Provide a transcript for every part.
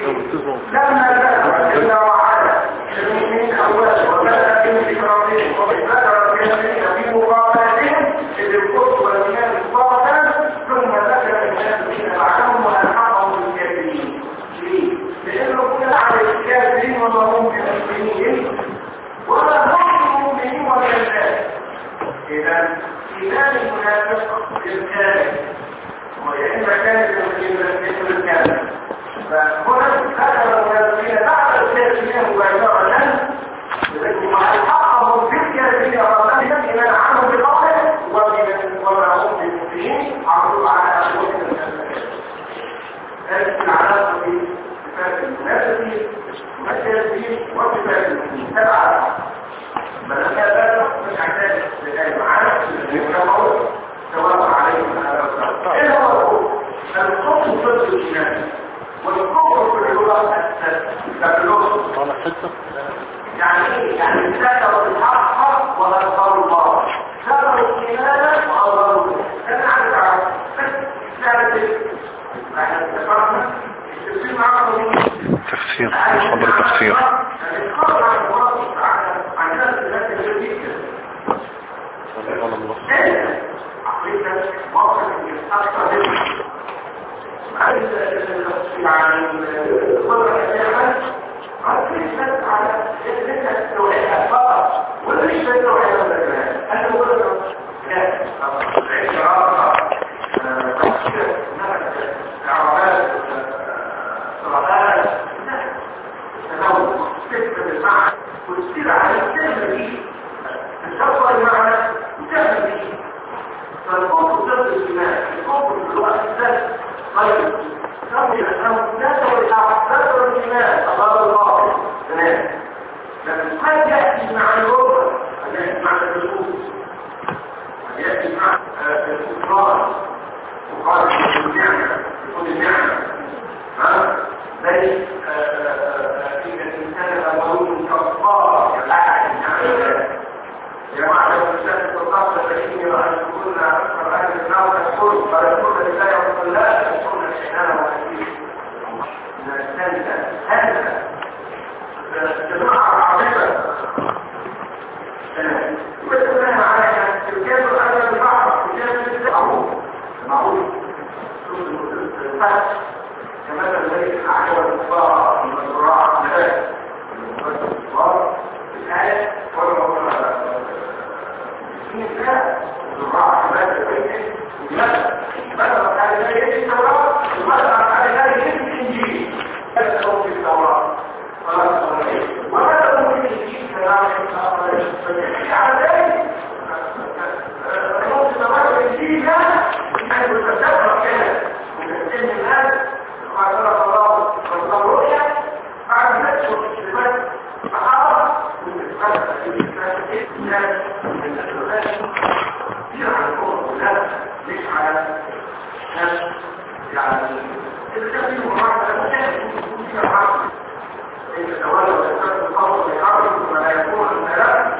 لما ذكر جل وعلا المؤمنين اولا وبدا بذكرهم وذكر الذين في مقابلتهم اذ الكفر والايمان الباطل ثم ذكر الذين بعدهم والحقهم بالكافرين. ليه؟ لانه كل على الكافرين وما هم بمؤمنين ولا هم مؤمنين ولا الناس. اذا ايمان المنافق بالكامل ويعني كان بالكامل. فهنا ذكر المنافقين بعد الكافرين مباشرة مع الحقهم بالكافرين رغم الايمان عنهم بقوله وما هم بالمؤمنين عرضوا على اموالهم المنافقين. هذه العلاقه بصفات المنافقين والكافرين وصفات المؤمنين سبعه. فلما ذكر مش عشان لكي معانا يتكلمون سواء عليهم على الصلاه. ايه هو الكفر؟ الكفر ضد الايمان والكفر في اللغه يعني ايه؟ يعني ذكروا الحق وأظهروا الله، ذكروا الإيمان وأظهروا الله. أنا عارف أعرف بس ثابت احنا اتفقنا التفسير معاكم تفسير خبر تفسير الخبر عن الله تعالى عن ناس الناس اللي جدا عقيدة موقف أكثر منه عايز التفسير عن الخبر الأساسي ليس على ليس التوعية فقط ولا ليس التوعية ولا كمان أنا أقول لك لا عيش رابطة عربات صلاحات تنوع تكتب المعنى وتصير على الكلمة دي تشغل المعنى وتعمل دي. فالكفر ضد الإيمان الكفر في الوقت ده طيب نقول أنه ذكر الإيمان أمام الله تمام. لكن قد يأتي مع اللغة قد يأتي مع النصوص قد يأتي مع الكفران وقال يكون النعمة زي إذا الإنسان مولود كفار يلعب النعمة جماعة الإنسان تتصل فإني رأيتكن أكثر أهل النار تشكر فيقول لله يقول لا تشكرن الشيطان وحكيم من الثالثة هذا جماعة عظيمة ويقول لها على الكتاب الأدب البحر وكتاب معروف الفتح كما ذلك الأعلى والكفار المزرعة الكفار الآية الزراعة ماذا بيته ماذا على ذلك التوراة وماذا على ذلك الإنجيل هذا هو في التوراة وماذا هو في الإنجيل فالإنجيل على ذلك نقص التوراة الإنجيل يعني متسابق كده ومتسلم الناس وقال الله والرؤية بعد ذلك والإسلامات فحرم ومتسابق في الإسلام مش على ناس يعني الكثير مرات يكون فيها حرب إذا تولى ويستخدم الخوف بحرب ولا يكون الكلام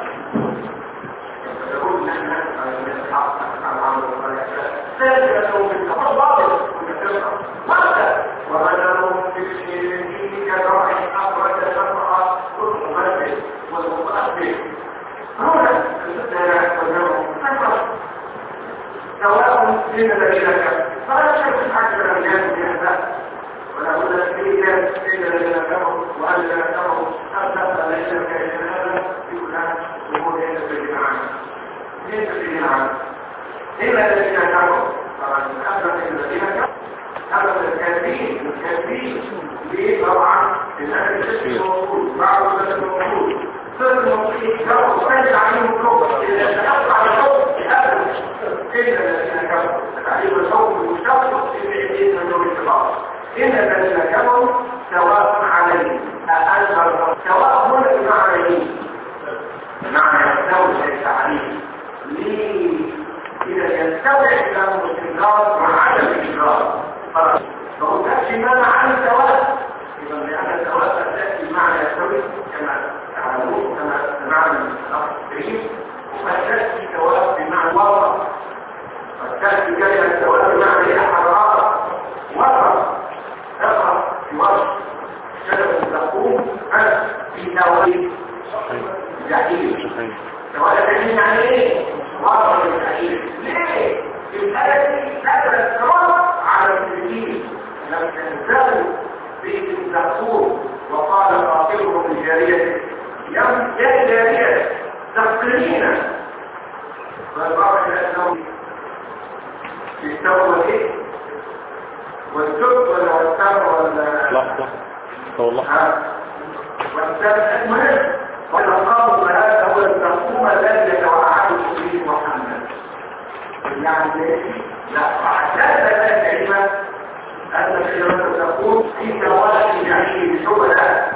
يقول نحن على الحق على العمل والملكات ثالثا لو بالتفضل وكثيرا ماذا وبدلوا في كراح أخرج شرعا كل مبدل والمقدم هنا سواء من الذين كفروا فلا شك حتى لم يكن بهذا ولا بد ان الذين كفروا والذين كفروا اثبت الذين كفروا هذا في كل امور ليس بالجماعه الا الذين كفروا طبعا اثبت الذين كفروا هذا الكافرين ليه طبعا لان الشرك موجود بعض الناس موجود فالمصير لو صلى عليهم الكفر اذا تقطع الكفر إن الذين كفروا تعليم الحكم المشتق إن النور الكبار إن الذين كفروا سواء عليهم أأنذرتهم سواء هنا بمعنى بمعنى يستوي ليس عليه ليه؟ إذا يستوي لهم الاستنكار مع عدم الإنكار فهو تأتي معنى عن السواء إذا لأن السواء تأتي بمعنى يستوي كما تعلمون كما سمعنا من الأخرين وتأتي سواء بمعنى وضع تأتي كلمة سواء بمعنى حرارة وطن تقول وقال قاتلهم الجارية يا جارية تقتلين فالبعض الأسلام يستوى ايه والسب ولا والسب ولا لحظة والله والسب المهم والأقام هذا هو التقوم الذي يتوعده به محمد يعني لا عشان ذلك كلمة أن الشيطان تقول في سواد جميل الشبهة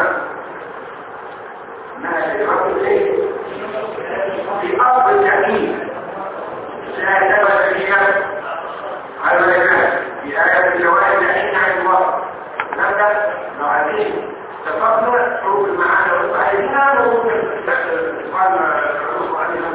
ما يقول ايه في أرض الجميل لا يتبع فيها على العباد في آية الجوائز العين عن الله نبدأ بعدين تفضل حروف المعاني والصحيحة وقال العروض عليها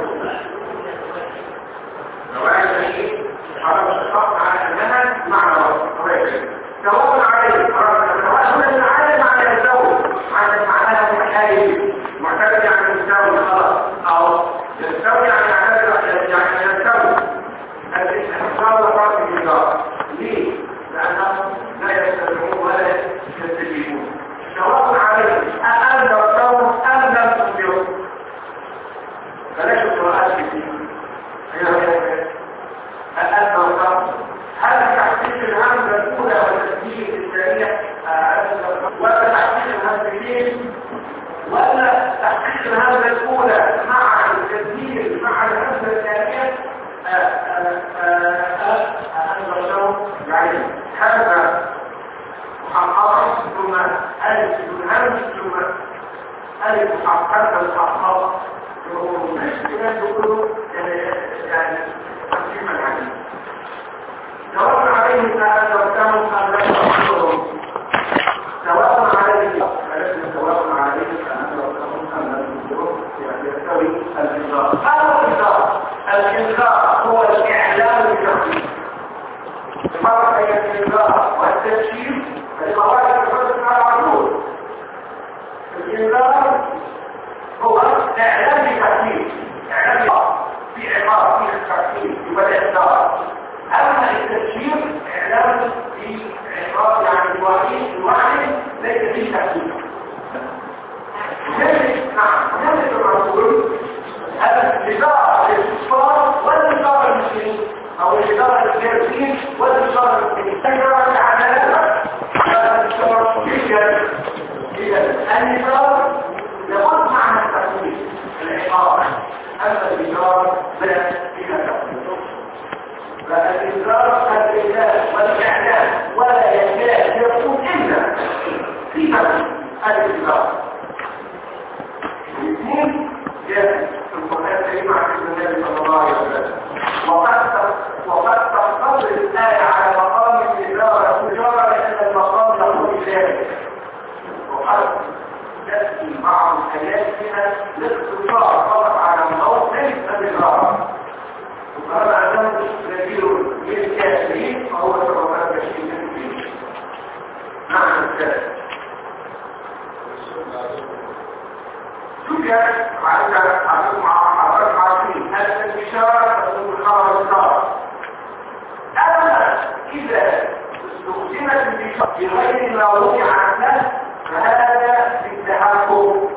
جوائز العين حرم الشخص على أنها معنى سواء عليه سواء المعاني معنى الزوج معناها محايد معتمد عن المستوى خلاص أو يستوي عن يستوي الإحصار وفرق الإدارة ليه؟ لأنهم لا يستمعون ولا يستجيبون سواء عليهم أأمن الصوم أم لم تصبروا بلاش القراءات كتير أأمن الصوم هل تحقيق الهمزة الأولى والتسجيل الثانية ولا تحقيق الهمزتين ولا تحقيق الهمزة الأولى مع التسجيل مع الهمزة الثانية يعني هذا محققة ثم ألف الهمز ثم ألف محققة المحققة مش كده تقولوا يعني تقسيم العلم سواء عليهم أن تركموا أم لا تركموا سواء عليهم سواء عليهم أن تركموا أم لا تركموا يعني يستوي الإنذار الإنذار هو الإعلام بالتخفيف الفرق بين الإنذار والتبشير المواد الحدث على طول الإنذار هو إعلام بالتخفيف إعلام في عقاب في التخفيف والإنذار أما التبشير إعلام في عقاب يعني الوعي ليس فيه تخفيف نعم الرسول هذا الإدارة للكفار والإدارة للمسلمين أو الإدارة للكافرين والإدارة للمسلمين الإدارة العدالة إذا الإدارة لابد معنى التقويم العقاب أما الإدارة فلا فيها تقويم فالإدارة الإعلام والإعلام ولا يكاد يكون إلا في تقويم الإدارة الاثنين جاء في القرآن الكريم عن النبي صلى الله عليه وسلم وقد تنقضي الآية على مقام الإدارة والتجارة لأن المقام يقول ذلك وقد تأتي بعض الآيات فيها الاقتصار فقط على موطن الإدارة وقال أنه نذير للكافرين فهو سبب التشريع الدين نعم الثالث توجد عدد عظيم الانتشار والخبر الصار أما إذا استخدمت الانتشار بغير ما وضع عنه فهذا بالتحكم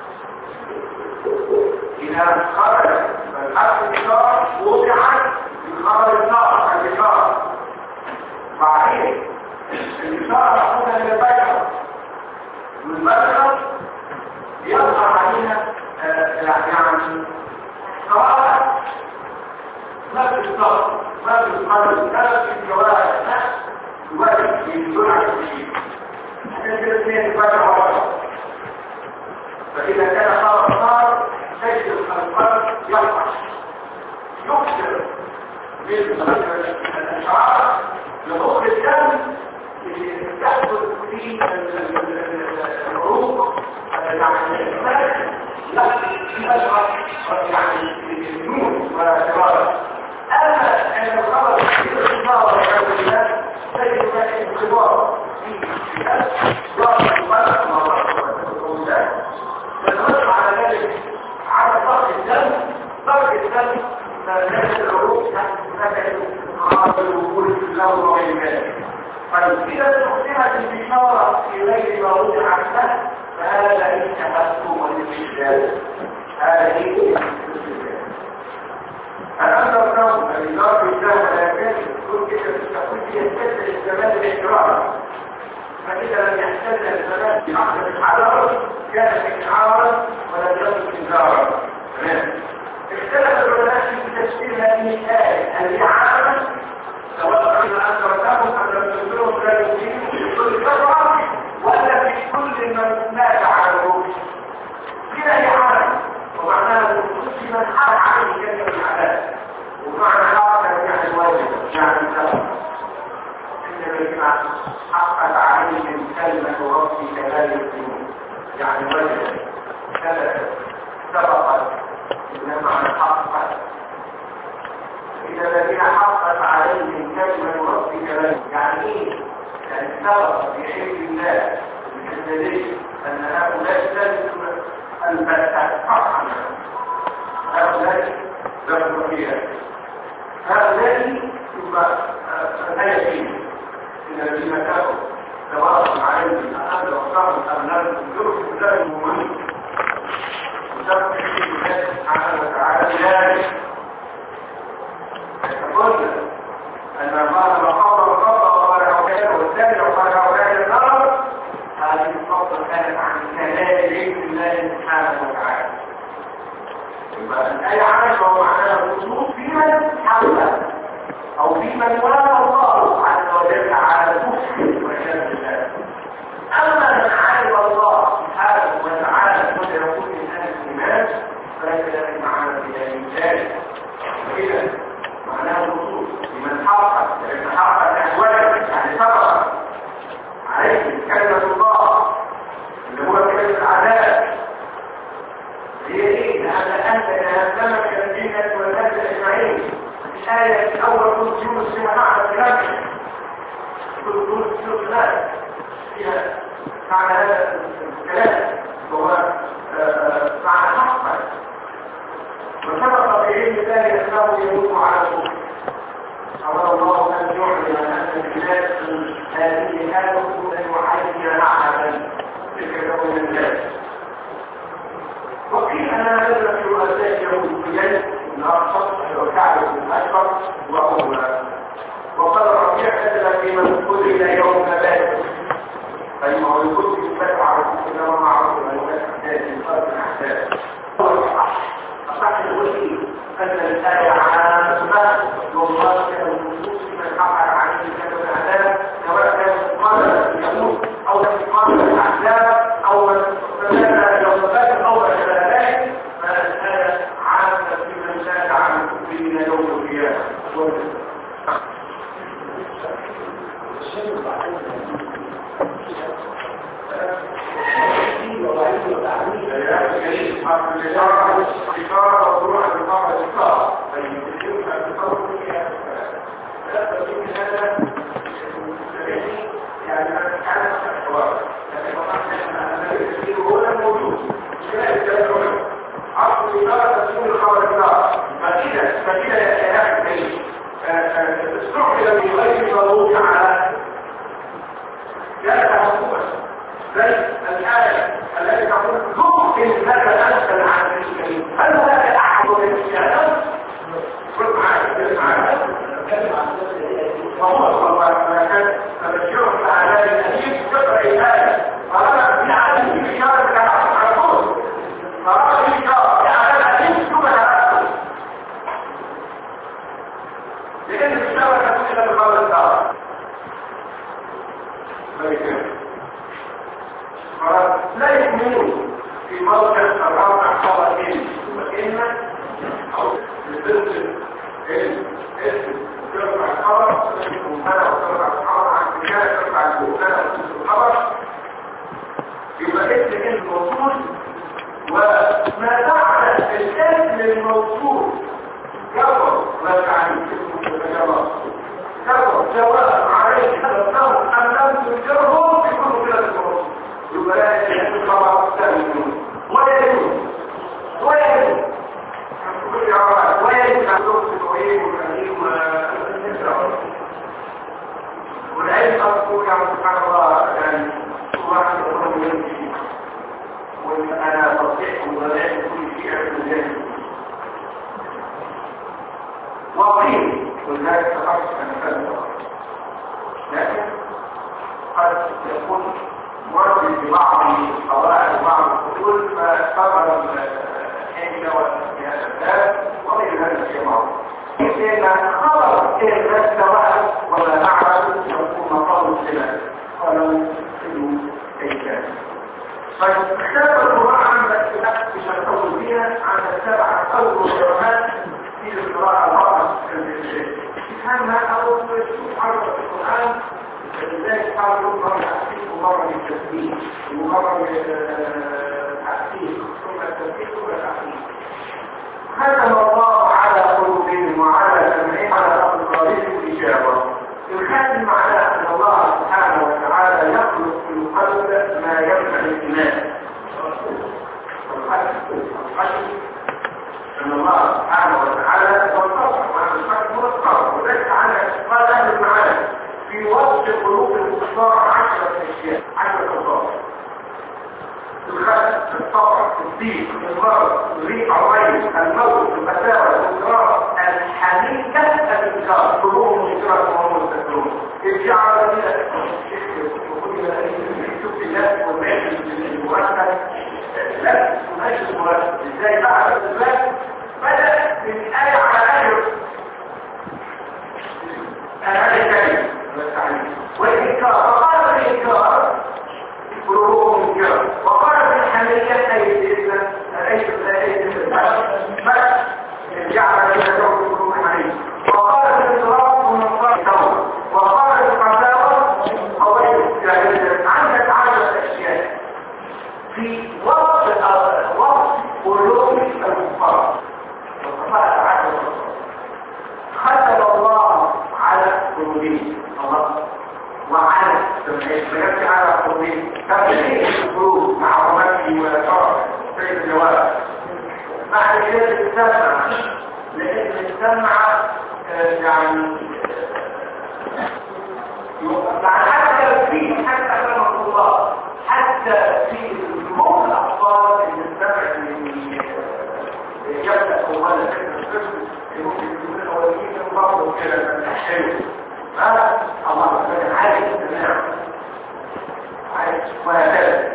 إذا خرج الانتشار وضعت بالخبر الصار الانتشار بعدين الانتشار مأخوذة من البشر والبشر يظهر علينا يعني سواء نفس الضغط نفس القلب نفس الجوارح نفس الوجه يدل على الشيء عشان كده اثنين الفتح وجه فإذا كان خبر صار تجد القلب يقع يكسر من الأشعار لضغط الدم اللي تحدث في العروق يعني لا أشعر يعني النور والإرادة أما أن الخبر في الإخبار والعياذ بالله تجد الانخبار في ضغط القلب والرؤوسات فالنص على ذلك على ضغط الدم فنجد العروق نجد خاطر الوقود في اللون وغير ذلك طيب إذا استخدمت الإشارة في في غير ما وضع عنه فهذا ليس مفهوم الاستدلال. هذا هي الاستدلال. الأمر النوم الإدارة بالله لا يكفي كل كده تقول يستدل الزمان الإجرار، فإذا لم يحتل الزمان بعقد الحضر كان إشعارا ولم يكن إنذارا. اختلف العلماء في تفسير هذه الآية الإعانة سواء كان أنكرتهم أم لم تنكرهم لا يمكن في كل فترة ولا في كل من مات على الروح. كلا إعانة ومعناه الخصوص من حال عليه كلمة العذاب ومعنى آخر يعني الواجب يعني الزمن إن الذين حقت عليهم كلمة ربك لا يؤمنون يعني وجد ثبتت سبقت إنما حقت. إذا الذين حقت عليهم كلمة ربك لا يعني إيه؟ يعني سبق في علم الله بالدليل أن هؤلاء ثبتوا البتة فقط هؤلاء لهم فيها هؤلاء ثم الآية فيه إن الذين كفروا سواء عليهم أحد وصاروا أم لم يكن لا المؤمنين وسبب في الله سبحانه وتعالى ذلك قلنا أن الله مقام وقال عباد والثاني وقال عباد النار هذه الفضل كانت عن كلام علم الله سبحانه وتعالى. الآية عامة ومعناها الخصوص في من حوله أو في من وافق الله عز وجل على الكفر والعياذ بالله. أما من علم الله سبحانه وتعالى كل يكون من أهل الإيمان فليس له معنى في ذلك. وإذا معناه الخصوص لمن حقق أحواله يعني سبق عليه كلمة الله اللي هو كلمة العذاب هي ايه؟ لأن أنت تهزمك الجنة والناس أجمعين. الآية أول كل يونس فيها معنى الكلام كل الكلام فيها معنى هذا الكلام وهو معنى حقا وسبق في علم ذلك أنه يموت على الكفر. أمر الله أن يعلم أن الناس هذه هذا أن يعين معها تلك يوم الناس. وقيل أنها نزلت في رؤساء يهود بجد من أرصد وكعب بن أشرف وأولى. وقال الربيع نزل في من قتل يوم بدر أي ما هو القتل يتبع إنما معروف أن يؤسس في فرق الأحداث. أصح الوكيل أن الآية عامة والله كان الخصوص من حقق عليه كتب الأعداء سواء كان قادر يموت أو قادر الأحداث أو من فساد يوم بدر أو غير ذلك فالآية عامة في من زاد عن الكفرين يوم القيامة. الإشارة وضروع الإقامة الإشارة فيمكنك أن تصور فيها فلا تكون هذا يعني أنا كان الحوار لكن وقعنا أن هو الموجود لا يتبعون عصر الإشارة تكون الخبر الإشارة فكذا يتلاحق به استعمل من غير ضروط على جاءت حكومة زي الآية التي تقول ممكن لك أنسل عن الكريم هل هذا أحد من الشهادة؟ قل معايا وهو صلى الله عليه وسلم فبشره تعالى الأجيب تقرأ الآية فرأى في عالم الإشارة كالعصر على الكون فرأى الإشارة تعالى الأجيب ثم هذا لأن الإشارة تكون إلى الخبر الدار لا يؤمنون في موقع الرابع خواتين وإن أو البنت ترفع الخبر وترفع الخبر عن كتابة ترفع البنات الخبر يبقى اسم الموصول وما بعد الاسم الموصول يقر ما تعلم اسمه التجربة يقر سواء عليه تذكرهم أم لم تذكرهم يكونوا كلا الموصول يبقى لا يجب الخبر الثاني ويجب كل عبارات ويجب أن تغسل وعيد والأليم والنسرة والعلم أذكر يا سبحان الله يعني هو والضحك والغلاء وكل شيء من ذلك. وقيل والناس تخصص أن لكن قد يكون مرد ببعض القواعد وبعض الحلول فاستغرب الحجة والسياسات وغير هذا الشيء معروف. لأن خبر كيف نستوى ولا نعرف يكون مقام السلام ولو يصلوا أي كان. فاختلف القراء عن الاختلاف بشرطه فيها عن السبع أول علماء في القراءة الأربعة كان أول شيء حرف القرآن لذلك حرف مرة التحقيق ومرة للتسبيح ومرة للتحقيق ثم التسبيح ثم التحقيق. ختم الله على قلوبهم وعلى سمعهم على أبصارهم الإجابة. الختم معناه أن الله سبحانه وتعالى يخلق في القلب ما يمنع الإيمان. أن الله سبحانه وتعالى يتصرف عن الحق والصبر وذلك قال أهل المعاني في وصف قلوب الكفار 10 أشياء 10 خصائص. الخلق، الصبر، الضيق، المرض، الريح، الريح، الموت، الفتاوى، الإضرار، الحنيكة، الإنكار، قلوب منكرة وهم مستكبرون. الجعل الذين وخذ شوف الناس والناس المرتب لا تنهش المرتب ازاي بعد الإسلام بدأ من آية على آية هذا الكلمة والإنكار فقال في الإنكار قلوبهم منكرة وقال في الحنية أي جعل الذين يدعون قلوب حنية وقال في الإضرار ومنقار التوبة وقال في الفتاوى قضية جاهلية عندك 10 أشياء في وصف قلوب الكفار ختم الله على قلوبهم الله وعلى سمعهم على قلوبهم تبليغ القلوب مع رمته وشرف سيد الجواب بعد كده السمع لأن السمع يعني حتى في حتى كلمة الله حتى في موت الأطفال اللي السمع اللي يبدأ أولا فكرة الطفل ممكن يكون الأولين من بعضه كده من الحلو الله سبحانه عارف السماع عارف وهكذا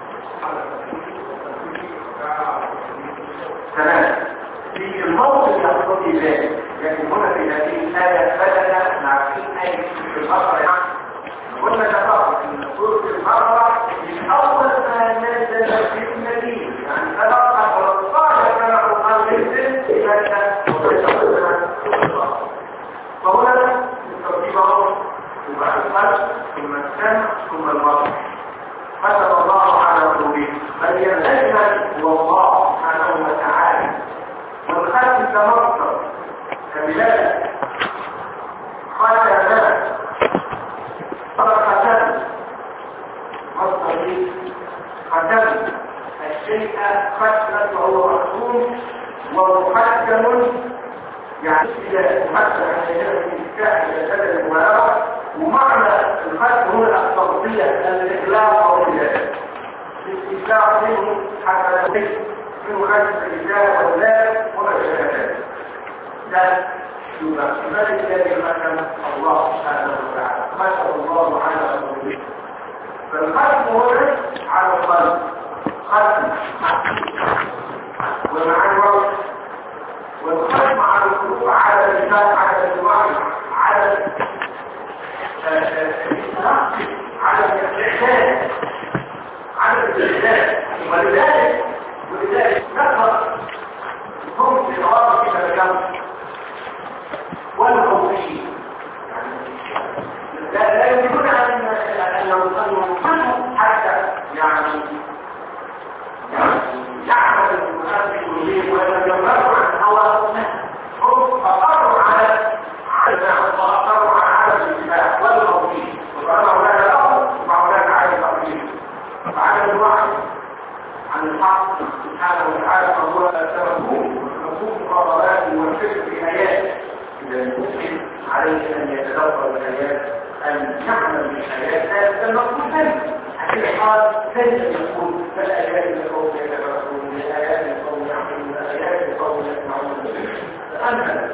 تمام في الموقف يقتضي ذلك لكن هنا في هذه الآية بدأنا نعرفين أي في البقرة قلنا تفرق أن سورة البقرة من أول ما نزل في المدينة يعني تبقى 13 سنة قرآن ينزل إلى فهنا الترتيب أمر وبعد القلب ثم السمع ثم البصر ختم الله على قلوبهم بل ينزل هو الله سبحانه وتعالى والختم كمصدر كبلاد ختم ختم مصدر ختم الشيء ختمة وهو مختوم ومحكم يعني إذا محكم عن شيء الإسكاء إلى سبب المبالغة ومعنى الختم هو التغطية الإخلاق أو الإجابة الاستيلاء منه حتى يصير منه خلف الإجابة والله وما شابه ذلك ده يبقى ذلك الذي ختم الله سبحانه وتعالى ختم الله على قلوبهم فالختم هو على القلب ختم ومع الوقت والختم على القلوب على اللسان على الوعي على على الاستعداد على الاستعداد ولذلك نظر هم في الغرب في الجنب والخوفين لا يمكن ان يوصلوا حتى يعني يعمل المنافق به ولا يمروا عن هواء هم اقروا على وأقروا على الاتباع والخوفين وقالوا هناك له وهناك على التقديم وعلى الوعي عن الحق سبحانه وتعالى فهو سببه مقابلات والفكر في آيات إذا المسلم عليه أن يتدبر الآيات أن يعمل بالآيات المقصود منه حتى قال كيف يكون فالآيات لقوم يتفكرون الآيات لقوم يعقلون الآيات لقوم يسمعون أما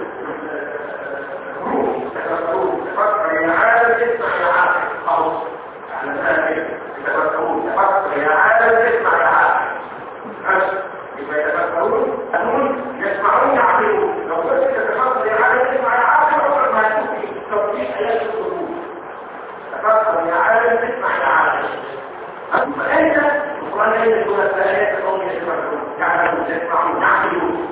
الروح تفكرون تفكر يا عالم اسمع يا عاقل خلاص على ذلك يتفكرون تفكر يا عالم اسمع يا عاقل يبقى يتفكرون أنهم يسمعون يعقلون لو كنت تتفكر يا عالم اسمع يا عاقل عمرك ما هتكون في توضيح آيات القلوب تفكر يا عالم اسمع يا عاقل فأنت القرآن يقول لك آيات قوم يسمعون يعلمون يسمعون يعقلون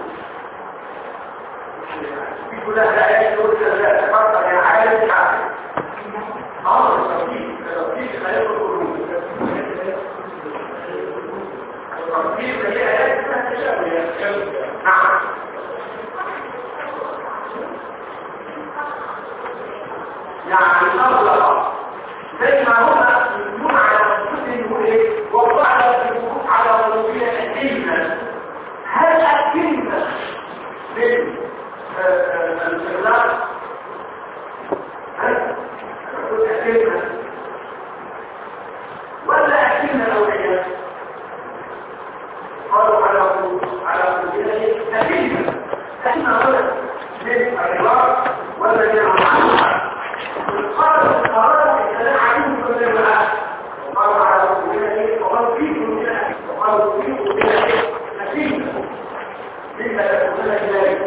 يقول لك آيات يقول لك تفكر يا عالم عاقل أمر التوحيد خير القلوب التوحيد هي آيات تشابه نعم يعني الله زي ما هنا يكون على انفسهم ايه وضعنا في الوقوف على قلوبنا الكلمه هل الكلمه من الاخلاص هل تكون الكلمه ولا الكلمه الاوليه قالوا على قلوبنا الكلمه احنا هنا من الاخلاص ولا من العمل القرار الكلام عليهم كل المعاد وقالوا على قلوبنا وقالوا فيكم منها وقالوا فيكم منها نتيجة مما تكونون إليه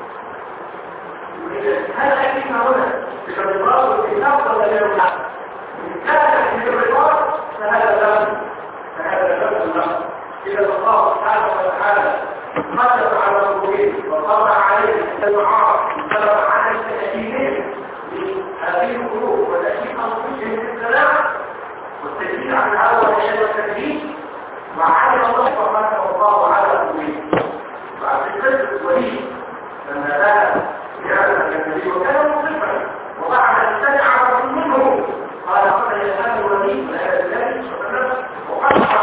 هل أكيدنا هنا بالرباط والكتاب ولا لا يوجد إن كان في الرباط فهذا له إذا الله سبحانه وتعالى خلق على قلوبهم وطبع عليهم المعارض وطبع على التأكيدين هذه القلوب والتأكيد أنفسهم في السلام والتأكيد عن الأول والشيء والتأكيد وعلم الله سبحانه الله على قلوبهم وعلى الفجر الوليد لما ذهب لهذا النبي وكان مصفا وبعد أن سمع رسول منه قال هذا يسأل الوليد وهذا الذي وقطع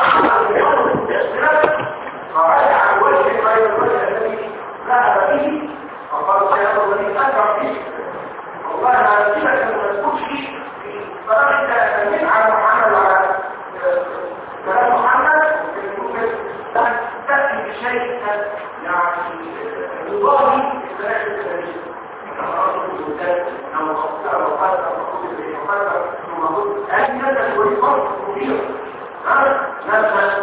فرجع الوجه غير الوجه الذي ذهب به فقال سيد الوليد أكبر فيه والله أنا سيبك ما تقولش فلما أنت تنميت على محمد وعلى كلام محمد تأتي بشيء يعني يضاهي الثلاثة الثلاثين أو خطأ أو خطأ أو خطأ ثم قلت أجمد الويقات كبيرة لما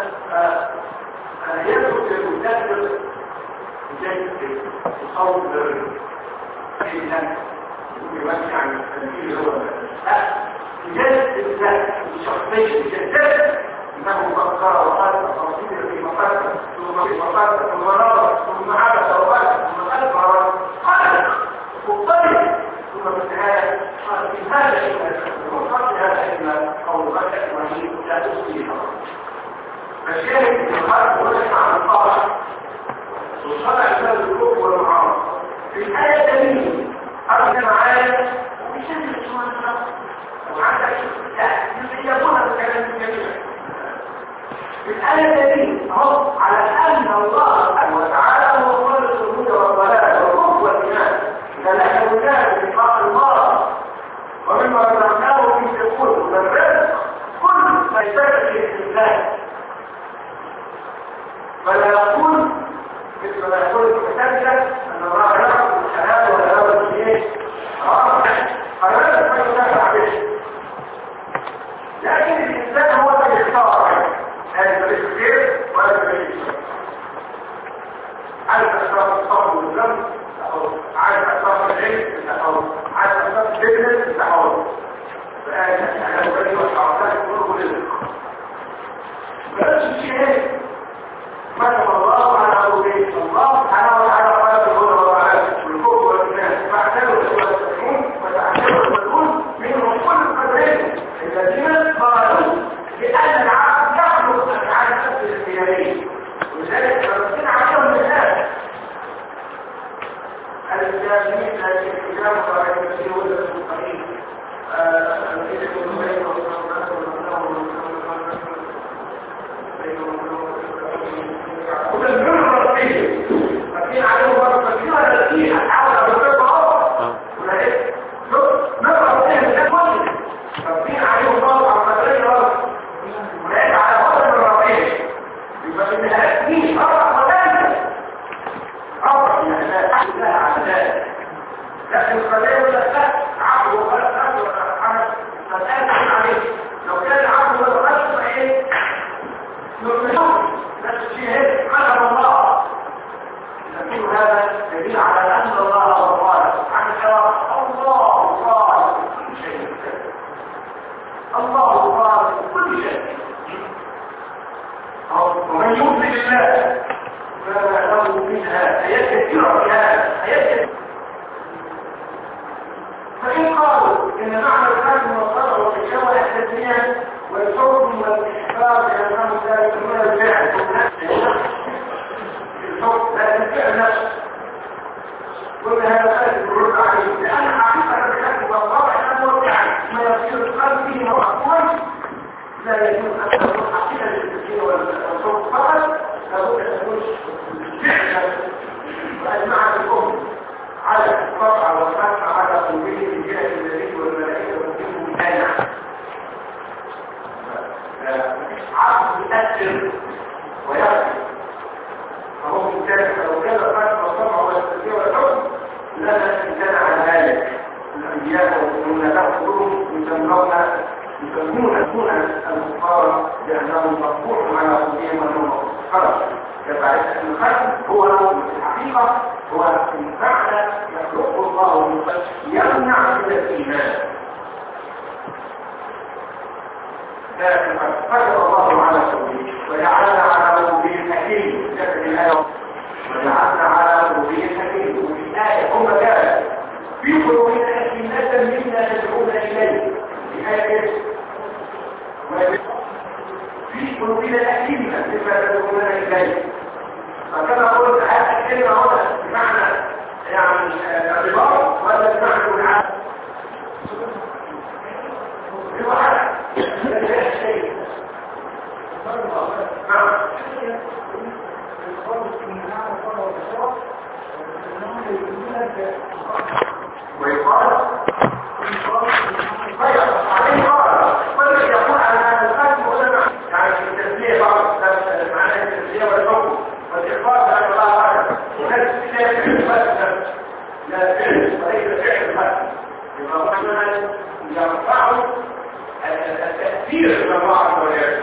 يدرك المدبر جيد الصوت في النفس يمشي عن التنفيذ هو جد الذات الشخصية جدد انه فكر وقال تفاصيل في مقدم ثم في مقدم ثم نظر ثم عبس وقال ثم أكبر قال مضطرب ثم في النهاية قال في هذا إلا وقال هذا إلا قول غشك وهي لا تسقي فالشاهد في الخارج ونشع عن الطاعة وصنع بسبب الكفر والمعارضة في الآية الدليل أرجع معايا وبشكل شوية وعندك يقولها بالكلام الجميل في الآية الدليل أهو على أن الله سبحانه وتعالى هو خالق الهدى والضلال والكفر والإيمان فلا يوجد لقاء الله ومما رزقناه في سقوط والرزق كل ما يشتغل في الإسلام فلا يقول مثل ما يقول المتكلم ان الله يعرف الحلال ولا يعرف ايه الرزق فيتابع عليه لكن الانسان هو اللي يختار هذا الخير وهذا الشر عارف اسباب الصبر والذنب عارف اسباب العلم عارف اسباب البزنس التحول فانا بقول والحركات كله رزق بس الشيء كتب الله على قلوبهم الله سبحانه وتعالى قال ومن يؤمن الله فما له منها آيات كثيرة في هذا آيات كثيرة. فإن قالوا إن معنى الحكم والصدر والإشارة التسمية والحكم والإحباب لأنه ذلك من الفعل الحكم لا الفعل نفسه وإن هذا خالد الرد عليه لأن حقيقة الحكم والطبع أنه الفعل ما يصير القلب فيه موضوع لا يجوز أن تكون حقيقة للتسمية والحكم فقط لابد أن تكون فعلا وأجمع الأمة على القطع والفتح على قلوبه من جهة النبي والملائكة ومنهم مانع عقل يؤثر ويقف فهو من كان لو كان الفتح والطبع والتسمية والحكم لما امتنع عن ذلك الأنبياء والمؤمنون كلهم يسمون الكفار لأنهم مفتوح على قلوبهم وأنهم خرج يبقى أن الختم هو الحقيقة هو إن فعل يخلقه الله من قلب يمنع من الإيمان لكن قد قدر الله على قلوبه وجعلنا على قلوبه الحكيم ذكر الآية وجعلنا على قلوبه الحكيم وفي الآية هم كان في قلوبنا أكينة منا تدعون إليه في آية في قلوبنا أكينة مما تدعون إليه فكما قلت هذه الكلمة هنا بمعنى يعني الرباط ولا بمعنى العالم رواحة لا شيء ويقال يقول على هذا القسم ولا يعني في التسلية بعض معناه التسلية والحكم والإخبار بأن الله أعلم وكذلك لا فعل وليس فعل الحكم يبقى مثلا يرفعه التأثير من الله عز وجل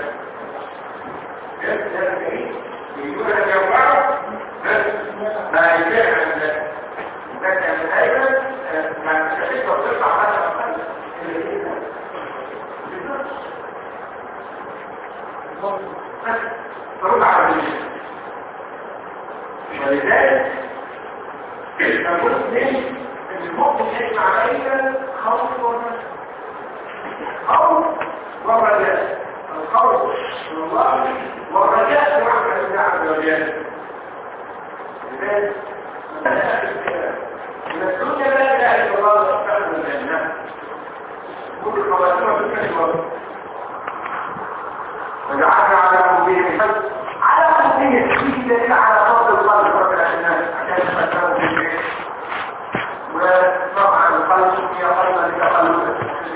يقول أن يرفعه ما يبيع عن ذلك لكن أيضا ما تشترك وترفع هذا الحكم فرد عربية ولذلك المسلم المؤمن يجمع بين خوف ورجاء خوف ورجاء الخوف من الله والرجاء برحمة الله عز وجل لذلك من الدنيا لا اله الا الله سبحانه الجنة كل الخواتيم في الكلمة وجعلنا على قلوبهم على قلوبهم في دليل على فضل الله رب العالمين عشان تفكروا في الشيء وطبعا القلب هي قلبا لتقلب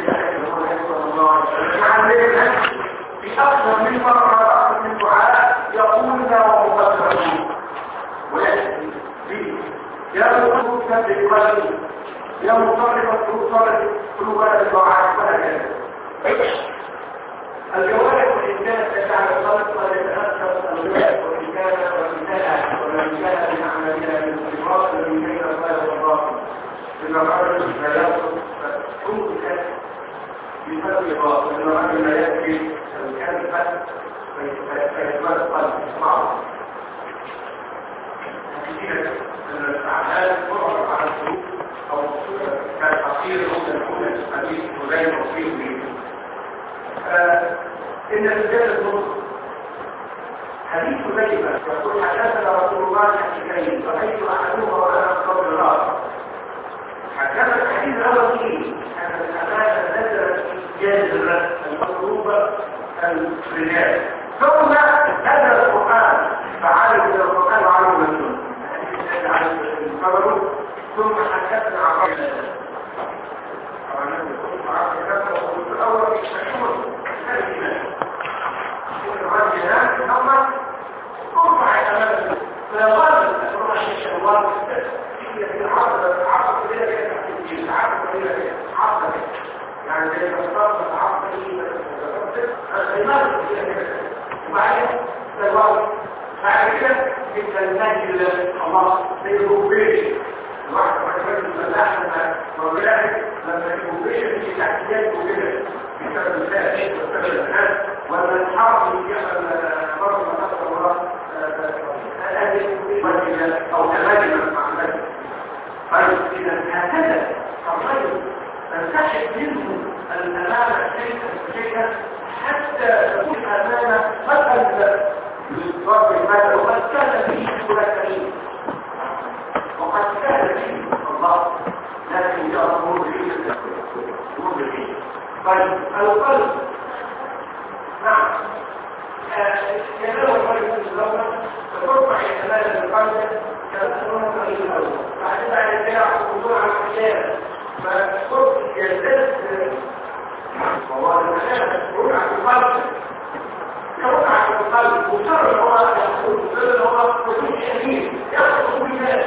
في اكثر من مره من الدعاء يقولنا ومقدرون ويأتي به يا مقدر كتب قلبي يا مصرف قلوبنا الدعاء ولا كذا الجوارح وإن كانت تجعل الخلق قد يتأثر الأولاد وإن كان وإنها ومن كان من أعمالها من الصراط الذي بين الخير والباطل إن الرجل لا يصل كنت بفضل باطل إن الرجل لا يكفي الكذب فيتوسل معه كثيرا أن الأعمال تعرف على السلوك أو كالتقصير أو تكون الحديث وغير مصير به إن الرجال المصر حديث زيبة يقول حدثنا رسول الله حديثين رأيت أحدهما وأنا أصدر الله حدثنا الحديث الأول فيه أن الأمانة نزلت في جاز المطلوبة الرجال ثم نزل القرآن فعالوا إلى القرآن وعالوا من السنة ثم حدثنا عن رجل الأول مشهور الرجلان ثم ترفع الأمام فيظل الأسرع الشوال هي في عصر كده تحت عصر يعني زي ما صارت عصر لماذا وبعدين تظل بعد كده يبقى الناجي الله سيبوبيش الواحد من الملاح لما يبوبيش في تحتيات وكده بسبب الفاتح وسبب الناس ولا الحرب اللي يحصل برضه ما تحصل الأمانة مسألة للضرب المثل وقد كان فيه ثلاثين وقد كان فيه الله لكن جاء أمور فيه طيب القلب نعم كلام القلب الأول ترفع احتمال القلب كالأمور الأول بعد ذلك يلعب الخضوع على الحياة فالصوت يزداد وهو المشاهد يقول عن القلب يقول عن القلب وصار هو يقول وصار هو وجود شديد يخص بالناس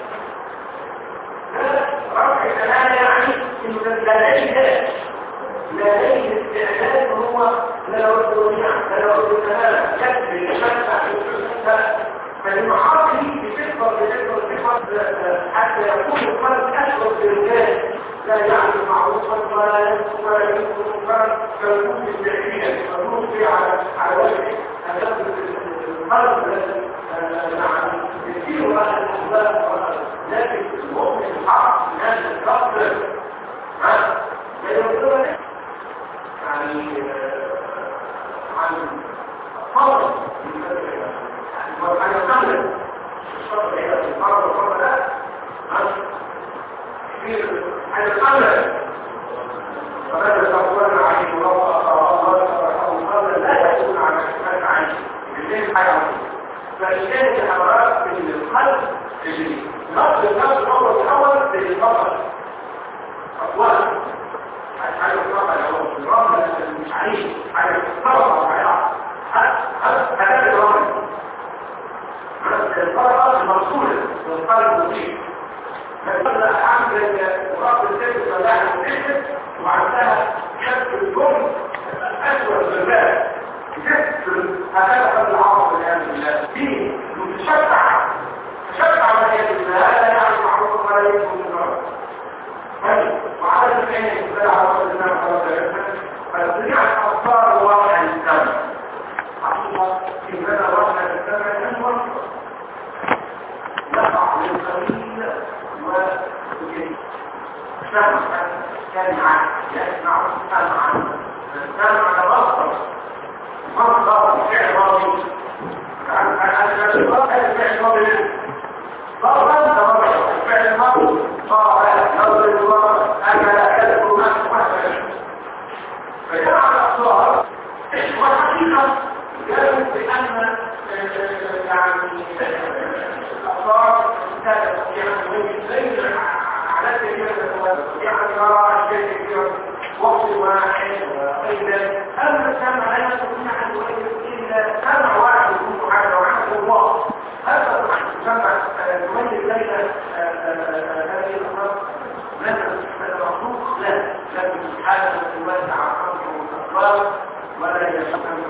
رفع الأمانة يعني إنه لا لديه استعداد هو لا يرد الأمانة يكفي يشفع فالمحاضر بتكبر حتى يكون القلب أشغل بالرجال لا يعرف معروفا ولا ينصر ولا ينصر منكرا فيكون بالتأكيد فالنص على وجهه القلب يسير على الأسباب لكن المؤمن الحق الناس الكفر لا يرضون يعني عن فرض وعن القلب الشرط إلى الفرض والفرض لا عن القلب فماذا تقولون عليه الله القلب لا يكون على شمال عين الاثنين حاجة فالشيء الحضارات من القلب اللي نقص النفس الأول بالفضل أقوال حاجة الطبع الأول الرمل مش عايش حاجة الطبع وعيار هذا الرمل الطبع المرسولة والقلب مصيب فالقلب أعمل مراقب السيد صلاح المسيح وعندها شكل الجمل أسود بالباب جسر هذا قبل العرض والعياذ بالله فيه متشفع والعياذ بالله هذا يعني معروف ولا يكون مجرد وعلى الثاني لا عرض الإسلام فالدنيا الأفكار واقع الإسلام حقيقة في هذا واقع الإسلام أنه يقع للقليل ويجري سمع سمع يسمع سمع بصر مصدر فعل ماضي الفعل ماضي ضربا الفعل الماضي صار يضرب الله اكل كلب مهما فجمع الاصدار والحقيقه قالوا بان يعني الاصدار كانت يعني على كثير يعني يرى اشياء كثيره وقت واحد وإذا أما السمع لا يكون عنده إلا سمع واحد يكون حاجة وعنده الله هذا طبعا السمع يميز بين هذه الأمراض هذا مخلوق لا لكن سبحانه يوسع خلقه والأطوار ولا يسمع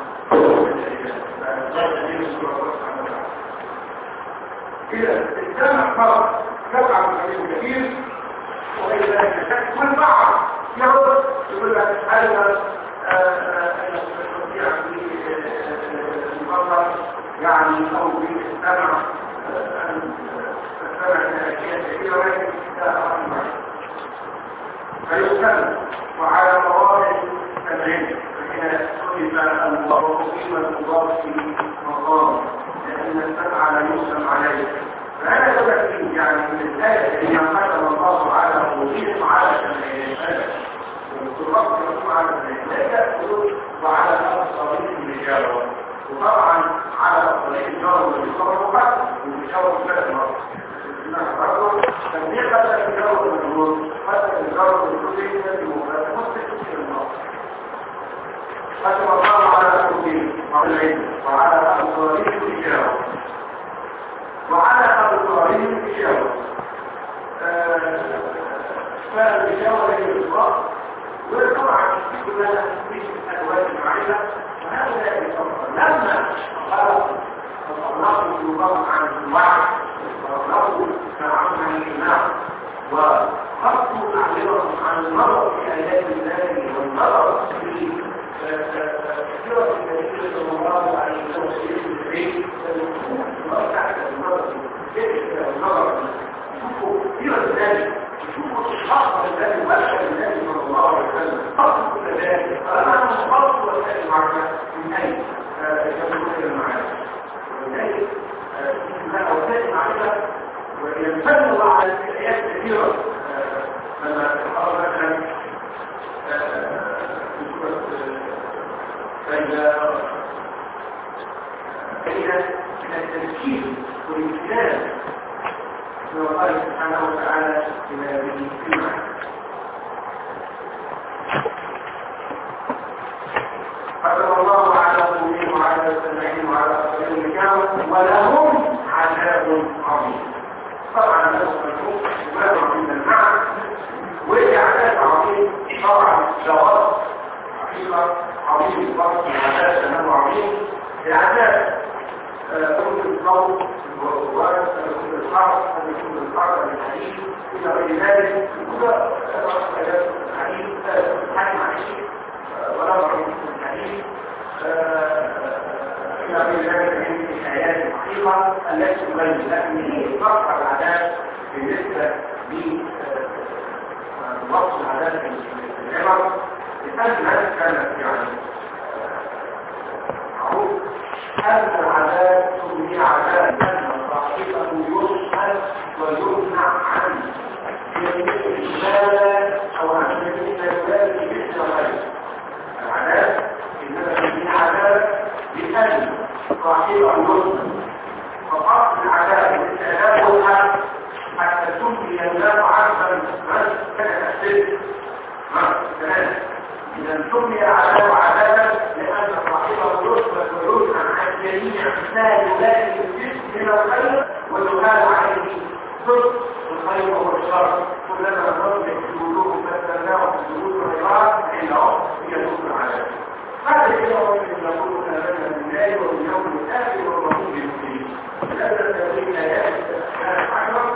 إذا السمع فرق يقع بشكل كبير وغير ذلك والبعض يقول لك هذا يستطيع في المنظر يعني او في السمع السمع الاشياء كثيره ولكن لا اقل فيسمى وعلى مواضع التمرين فهنا صرف المضاف وقيم المضاف في مقام لان السمع لا يسمى عليه فهذا سبب يعني من الآية اللي قدم الله على وجيه على العبادة والتراب يكون على العبادة وعلى الأبصارين الرجال وطبعا على الطريق الجار والإصابة فقط والإشارة ثلاث مرات إنها برضه تنبيق حتى الجار والجنور حتى الجار والجنور يجب مستقيم النار قدم الله على الوجيه وعلى العلم وعلى الأبصارين الرجال وعلى أبصارهم الإشارة فالإشارة هي الإطلاق وطبعا كل هذا في الأدوات المعينة وهؤلاء الأمر لما خلقوا فصلقوا الله عن الوعي وصلقوا عن الإيمان وخطوا أعينهم عن النظر في آيات الله والنظر في كثيرة من أي يقول المعارف ومن أي لها وسائل معرفة وينفذ الله على الآيات كثيرة لما تحضر مثلا فإذا من التفكير والامتنان من الله سبحانه وتعالى إلى هذه السماء قدر الله على قلوبهم وعلى سمعهم وعلى أبصارهم الكامل ولهم عذاب عظيم. طبعا لهم عذاب عظيم المعنى والعذاب عظيم طبعا جواز حقيقة عظيم الفرق العذاب أنه عظيم. العذاب يكون الصوت والغربات يكون الحرب يكون الحرب الحديث إلى غير ذلك وده الحديث حاكم عليه ولا ضروري الحديث إلى غير ذلك من الآيات الحقيقة التي تبين لكن هي فرق العذاب بالنسبة لوصف العذاب في العبر لأن هذا كانت يعني معروف أن العذاب سمي عذاب أن صاحبه يسأل ويمنع عنه يمنع المال أو عن يمنع المال بمثل غيره. العذاب إنما سمي عذاب لأن صاحبه يسأل فأصل العذاب والسلام والحق حتى سمي الناس عذبا من كان السجن إذا سمي العذاب عذابا لأن صاحبه يثبت ويسأل عن جميع ما يلاقي الجسم من الخير ويقال عليه ضد الخير والشر كلما نصبح جلودهم فاستناهم جلود العباد عندهم يذوق العذاب. هذا اليوم يقول آمنا بالله واليوم الآخر والرسول المسلمين. هذا التدريب آيات العشر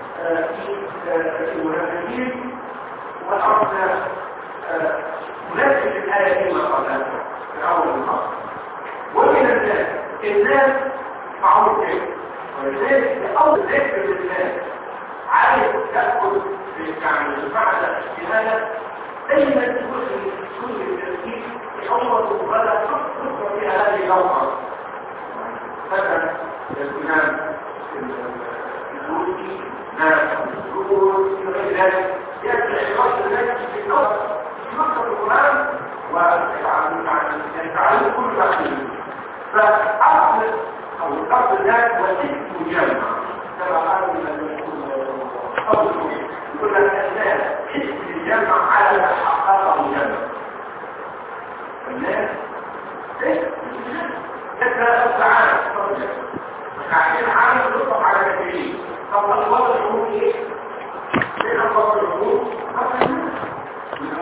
في المنافقين وأرضنا نفس الآية فيما قبلها في أول الفصل. ومن الناس معروف كيف ولذلك لأول ذكر للناس عايز تأخذ يعني المعنى الاجتهاد دايما تكون التركيز يحوط ولا تذكر في هذه اللوحة مثلا الإمام الروسي ناس الروس في غير ذلك يأتي عبارة الناس في النص يذكر القرآن ويتعلم كل تقليد فأصل أو الأصل ذات واسم جمع كما قال يقول لك الناس اسم الجمع على ما حققه جمع الناس كذا التعامل عشان عامل يطلق على كثيرين طب الأول الحروف ايه؟ ليه أفضل الحروف؟ من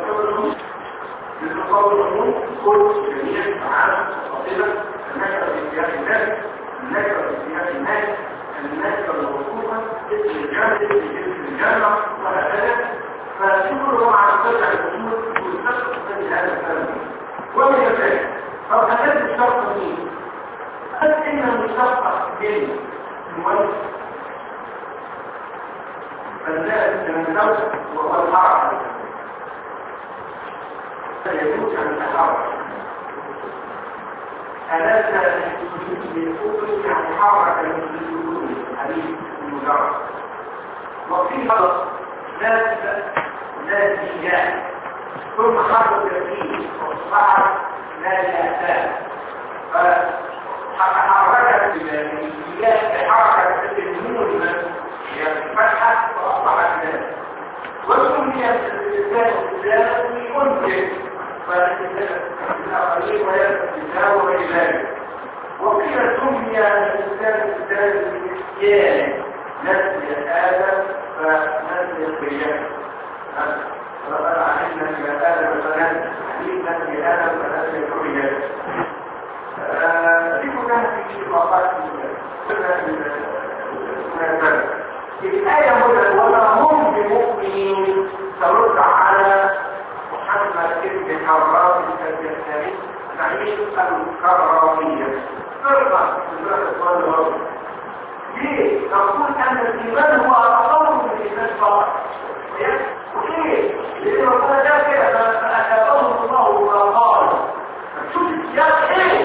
أفضل الحروف كل جميع التعامل فاضلة النشرة في سياق الناس النشرة في سياق الناس النشرة الموصوفة اسم الجامعة اسم الجامعة وهكذا فشكرا على قطع الأصول والتشخص في هذا الكلام ومن ذلك طب هذا الشرط مين؟ هل إن المشتق بين المؤلف فالزائد من النوع وهو الحركة فيجوز عن التحرك ثلاثة للأول يعني حركة للأول حديث المجرد وفي غلط ذاتيات ثم حركة فيه وصحت لا يأتان فتحركت الذاتيات بحركة النون هي فتحت وأصبحت ذات وسميت الذات أنزل فالآخرين ويأتي وغير ذلك وقيل سمي الإنسان بالإسيان نسل آدم فنسل القيام فقال علينا إلى آدم فنسل حديث نسل آدم فنسل القيام في كلها في إطلاقات الآية هنا وما هم بمؤمنين ترد على محمد بن حرام الثاني نعيش الكرامية فرقة من الإخوان الرجل ليه؟ نقول أن الإيمان هو أقل من الإيمان فقط وليه؟ لأن ربنا ده كده فأتابهم الله وما قال شوف السياق إيه؟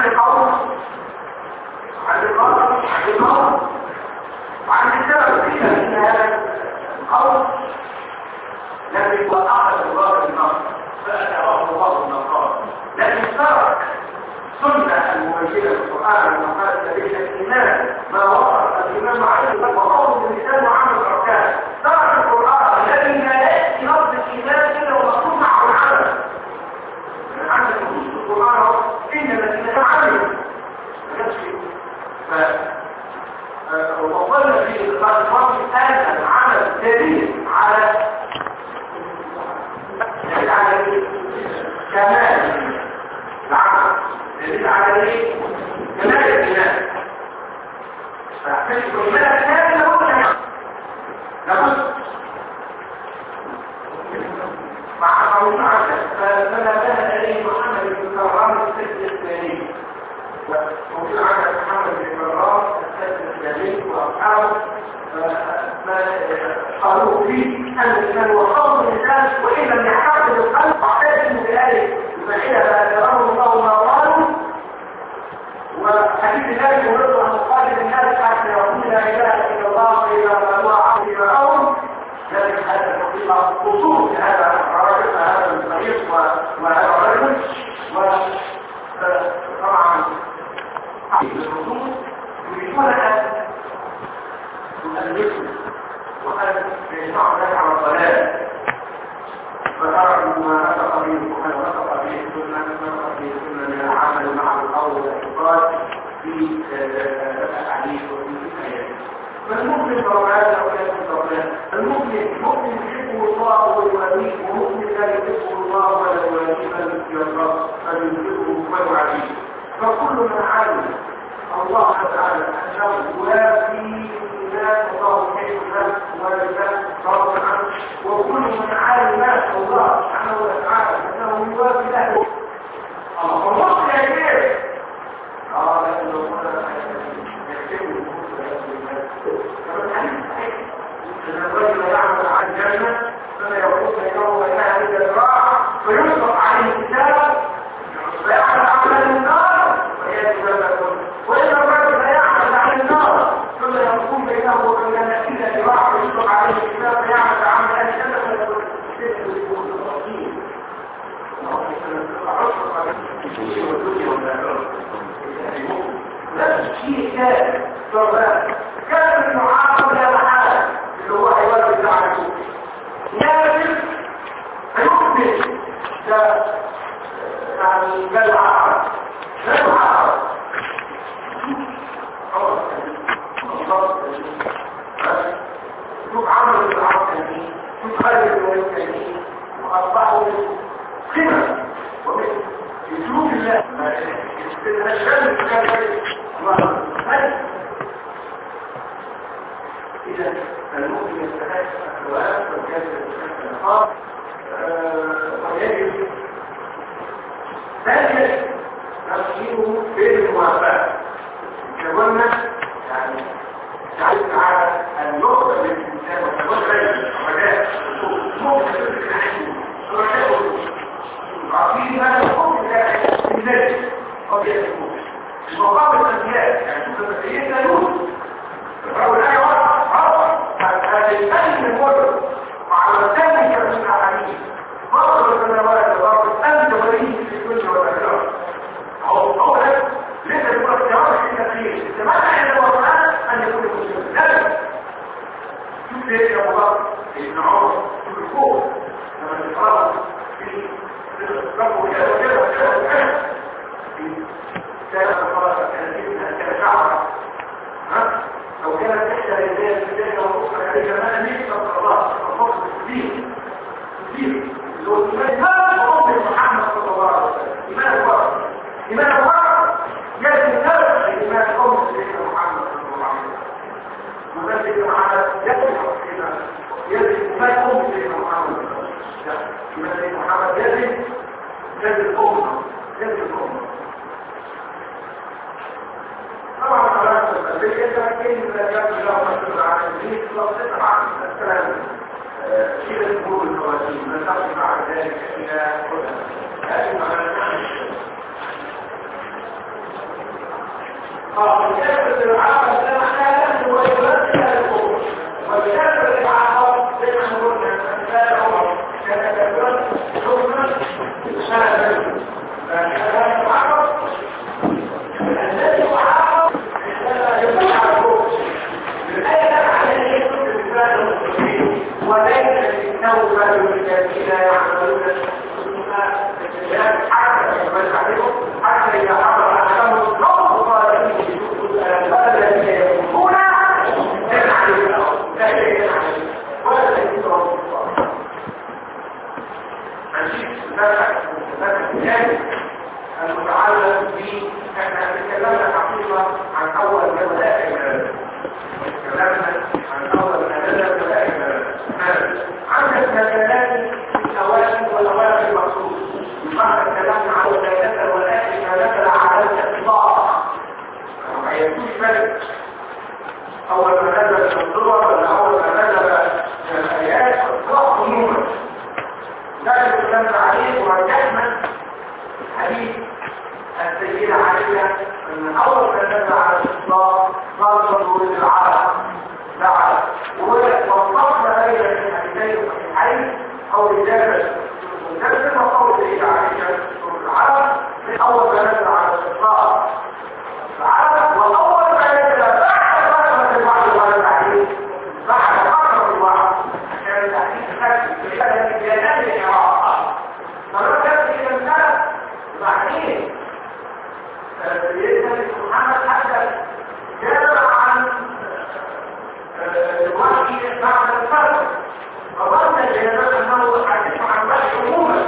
عندي قول عندي قول وعندي سبب فيها ان هذا القول لم يكن احد الله النار فاتاه الله النار لكن ترك سنة المبينة في القرآن ومقالة بين الإيمان ما وصف الإيمان عليه وقوله باللسان وعمل الأركان ترك القرآن الذي لا يأتي لفظ الإيمان إلا ومطلوب معه العمل من عندك نصوص القرآن إن الذين عملوا ووصلنا في إطلاق الفرق أن العمل دليل على كمال العمل دليل على ايه؟ كمال الايمان فاحتاج الايمان الثاني لابد مع قول عشر فما كان عليه محمد بن كرام السجد الثاني وفي عهد محمد بن كرام السجد الثاني واصحابه قالوا فيه ان الانسان هو قول الانسان وان لم يحقق القلب فاحتاج بذلك فإذا فأجرهم الله ما قالوا وحديث ذلك يرد عن مقابل الناس حتى يقول لا إله إلا الله وإذا فأدوا عبد معهم ذلك هذا الحقيقة خصوص هذا الرجل هذا الطريق وهذا الرجل وطبعا الخصوص يريدون أن يؤلفوا وأن يجمعوا ذلك على الضلال فتركوا ما نطق به القرآن ونطق به السنة نطق به السنة من العمل مع القول والاعتقاد في الأحاديث وفي الآيات. فالمؤمن ضربان أو لا يكون ضربان. المؤمن يحبه الله ويؤمنه ومؤمن لا يحبه الله ولا يؤمنه بل يرضى بل يحبه ويعاديه. فكل من علم الله تعالى أنه يوافي الله يحب الناس والناس رضي عنه وكل من علم الله سبحانه وتعالى انه يوافي له الله يحب قال انه يحب كما الحديث صحيح ان الرجل يعمل عن الجنه فما يقول بينه وبينها بالذراع فيطلق عليه الكتاب فيعمل عمل النار وياتي ذلك وان الرجل لا يعمل عن النار ثم يكون بينه وبين النتيجه ذراع ويطلق عليه الكتاب فيعمل عمل الجنه فيقول لا شيء كان المعاقب لا محالة اللي هو حيوان بتاعه لازم هيقبل يعني لا يعاقب شوف عمل العاقب شوف خالد الوالد وأصبحوا قمة ومن وجود الله الأشياء كان الله إذا المؤمن يستحق الأخوات والكافر يستحق النقاط ويجب ذلك نفسه بالموافقة كونا يعني تعلم على النقطة للإنسان وتوجه وجاء ممكن تدرك عنه عقيد هذا الحكم من ذلك قد يكون المقام الأنبياء يعني كل سيدنا يوسف الرجل لا يعرف هذا الأجل المدر وعلى ذلك من الأحاديث فضل السماوات والأرض أنت ولي في الدنيا والآخرة أو ليس يقول اختيارات في التغيير تمنع عند الوطنات أن يكون مسلم لا شوف ليه يا أبو بكر ابن عمر شوف الخوف لما تقرأ في ربه كده وكده وكده وكده كانت الصلاة كانت شعرة لو كانت تحت رجال في الدنيا والأخرى يعني كمان نفسه الله الفضل الكبير كبير اللي هو الإيمان وقوم محمد صلى الله عليه وسلم إيمان الورق إيمان الورق يجب نفس إيمان قوم سيدنا محمد صلى الله عليه وسلم ومن سيدنا محمد يجب إيمان قوم سيدنا محمد صلى الله عليه وسلم إيمان سيدنا محمد يجب قوم طبعا خلاص البيت لكن لا يجب له مسؤول عن البيت لو عن السلام كده الامور الخواتيم ننتقل بعد ذلك الى هدى هذه معنى الكافر العقل ده معناه هو يمثل الكفر والكافر العقل زي ما قلنا مثال عمر كان كافرا حكما شاذا فكان العقل الذي هو عقل عندما يكون على الكفر الآية عليه يكون مثال المسلمين وليس للتوبة للذين يعملون حتى إذا حضر أحكام الصوت قال الذين يكون ينعلم لا ينعلم ولا يكون نجيب مثل المتعلق به احنا تكلمنا حقيقة عن أول مبادئ تكلمنا عن أول مبادئ عندك مجالات الأوائل والأوائل المقصود فقط تكلمنا عن الثلاثة والآخر نزل على الإطلاق ما يكونش فرق أول ما نزل الصور ولا أول ما نزل الآيات إطلاق عموما لكن تكلمنا عليه ورجعنا حديث السيدة عائشة أن أول ما نزل على الإطلاق نظر ولد العرب نعم ووصفنا بين الحديثين الصحيحين أو الجبل والجبل وقول السيدة عائشة العرب أول ما نزل على الإطلاق العرب وأول ما نزل بعد فترة الوحي ولا التحديث بعد فترة الوحي عشان التحديث خلف لأن الجنان العراق فنرجع في الإنسان بعدين سيدنا محمد حتى جاب عن الوحي بعد الفترة فظن الجنان أنه حديث عن وحي عموما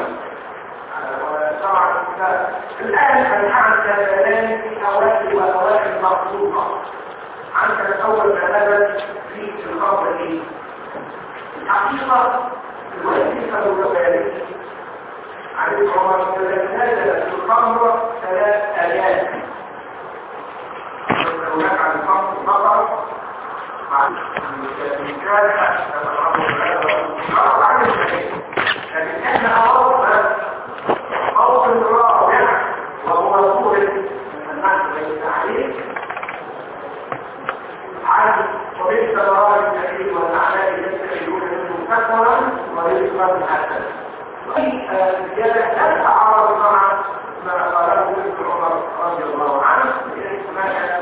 الآن فنحن كلام في أوائل وأوائل مخصوصة عن تتول ما في الخبر دي الحقيقة الوحي كالوكالي عن عمر نزل في الخمر 3 آيات هناك عن الخمر مطر عن المكان لكن احنا أوضنا موطن رابع وهو صورة النحو والتعليق عن وبئس ضرار النبي والأعمال يستحيلون منه كثرا ورزقا حسنا لا تعارض مع ما قاله ابن عمر رضي الله عنه هناك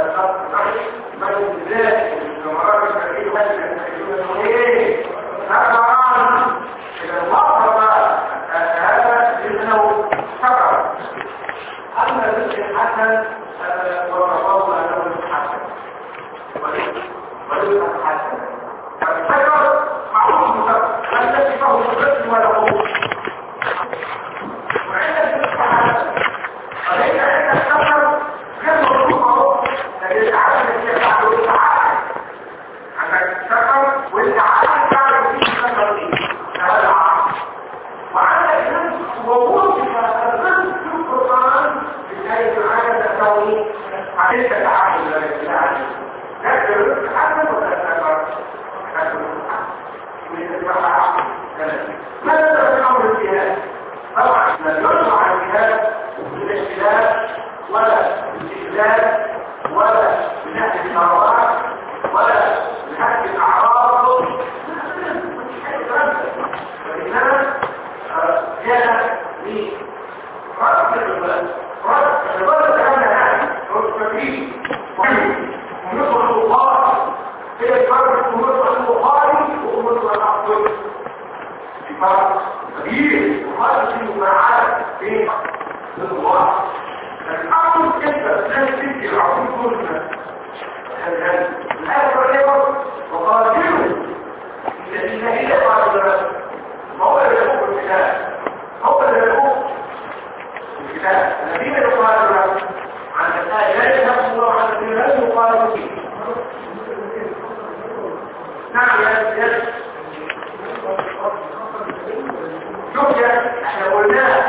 من ذلك ابن عمر النبي يستحيلون منه كثرا إذا وقف هذا لأنه سبب أما الرزق الحسن وقفوا أنه حسن ورزق حسن فالسبب معروف مسبب لن تشفه الرزق ولا قوة وعند الرزق حسن وليس عند السبب غير مطلوب لكن العالم الذي يفعل التعالى عندك السبب والتعالى تعرف فيه السبب فيه هذا العالم وعندك الرزق ووجد الرزق في القرآن بحيث عدد التوحيد عليك تعامل الإسلام لكن الرزق حسن ولا سبب حسن ماذا في الأمر الجهاد؟ طبعا لا يرفع الجهاد بالاختلاف ولا بالاستهلاك ولا بنهج الثروات ولا بنهج الأعراض وإنما جاء لرد الغلط كان يعني رد ونصر البخاري هي فرق ونصر البخاري ونصر الأفضل فرق كبير وهذا في مفاعلة بين الواحد الأفضل كده لا تنتهي العظيم كلنا الآية الرئيبة وقاتلوا الذين هي قاتلوا هو اللي يقوم بالكتاب هو اللي يقوم بالكتاب الذين يقاتلوا عن الآية لا ينفس الله عن الذين لا يقاتلوا فيه نعم يا شوف يا احنا قلنا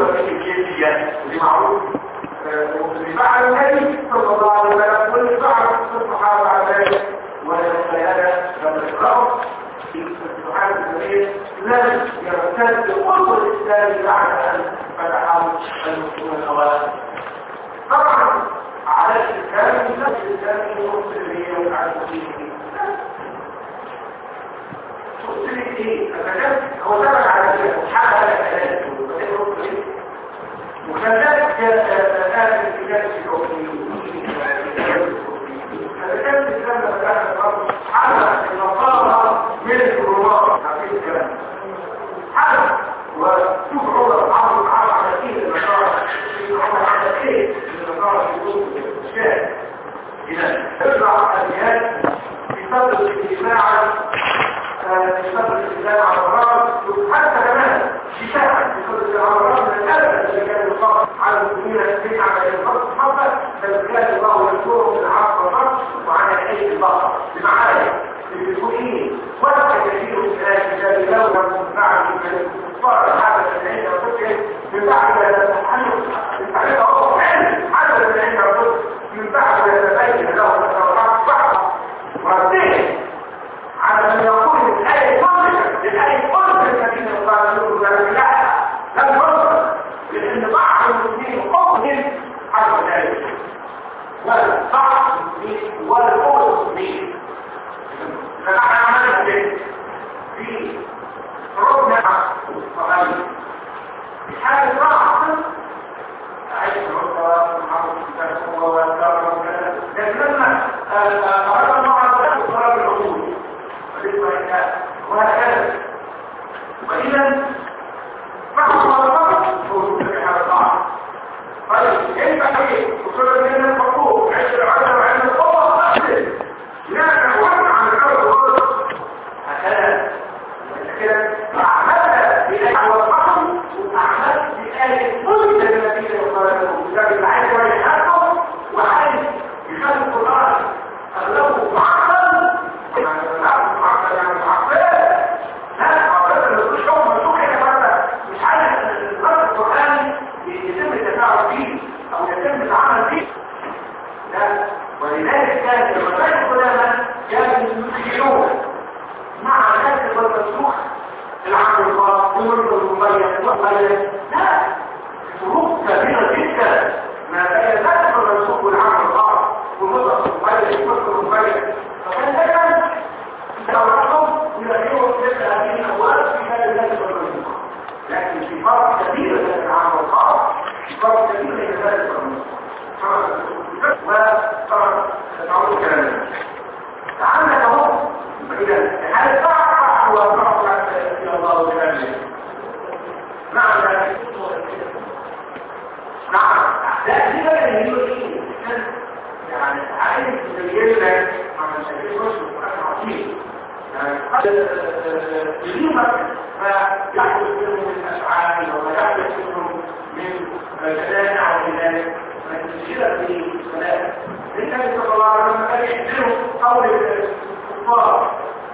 مكتوبة في الكيفية ودي معروف اللي فعل النبي صلى الله عليه وسلم واللي فعل الصحابة على ذلك والشهادة لما يقرأوا في الصحابة النبي لم يرتد قرب الإسلام بعد أن فتحوا المسلمون الأوائل. طبعا على الإسلام نفس الإسلام المسلمين والعالمين مسلمين إيه؟ هو ثبت على ذلك حال على كلامه وكذلك آل الكتاب الحكميين فكان الإسلام فتح الأرض حل النصارى من الكروات في الكلام حل وشوف عمر عمرو على كثير النصارى عمر على كثير النصارى في وسط الشارع إذا ترجع الجهاد في صدر الاجتماع في صدر الإسلام على الرأس حتى كمان شفاعة في صدر الأمراض من الأبد اللي كان يصاب على المسلمين الذين على الفرق حتى فالكلام الله يذكرهم من العرض والفرق وعلى أي البقر بمعارك بالمسؤولين ولا كثير من الكتاب الله لم بعد الكفار هذا الذين يقول من بعد من بعد الله هذا الذين يقول من بعد يتبين له التوراة بعض مرتين على أن يقول الآية قدر الذين يقالون ذلك لا لم يقدر لأن بعض المسلمين قوم على ذلك والبعض المسلمين والقوم المسلمين فنحن عملنا ذلك في ربنا الصغير في حالة ضعف عيش الرسول محمد صلى الله عليه وسلم لكن لما أردنا الله عز وجل صلاة العقول وهكذا وإذا فحصل الفقر هو سبحانه وتعالى طيب كيف حقيقي وصل من الحقوق عيش العدل وعند القوة أحسن لا نحوم عن الأرض والأرض هكذا أعملت بآية والفقر وأعملت بآية كل الذين يقالون بسبب العيش والحقوق وعيش بخلق القرآن أغلبه معقل ولذلك كانت المبادئ القدامى كانوا يسيرون مع ذلك والمسروح العقل الخاص والمرض المميز والمميز لا فروق كبيره جدا ما بين ذلك والمسروح والعقل الخاص والمرض المميز والمرض المميز فكان دايما دورتهم يلاقيهم مثل هذه الابواب في هذا ذلك والمسروح لكن في فرق كبير بين العقل الخاص فرق كبير بين ذلك والمسروح وطبعا تعود كلامنا تعالنا اهو فإذا هل صح وصح إلى الله وكلامه نعم ذلك نعم لا دي بقى اللي يقول ايه يعني عايز تبين لك عن شكل رشد وأنا عظيم يعني قد يجيبك فيحدث منهم من أشعار وما يحدث منهم من جدانع وذلك فالتشكيلة في الصلاة النبي صلى الله عليه وسلم كان يحذره قول الكفار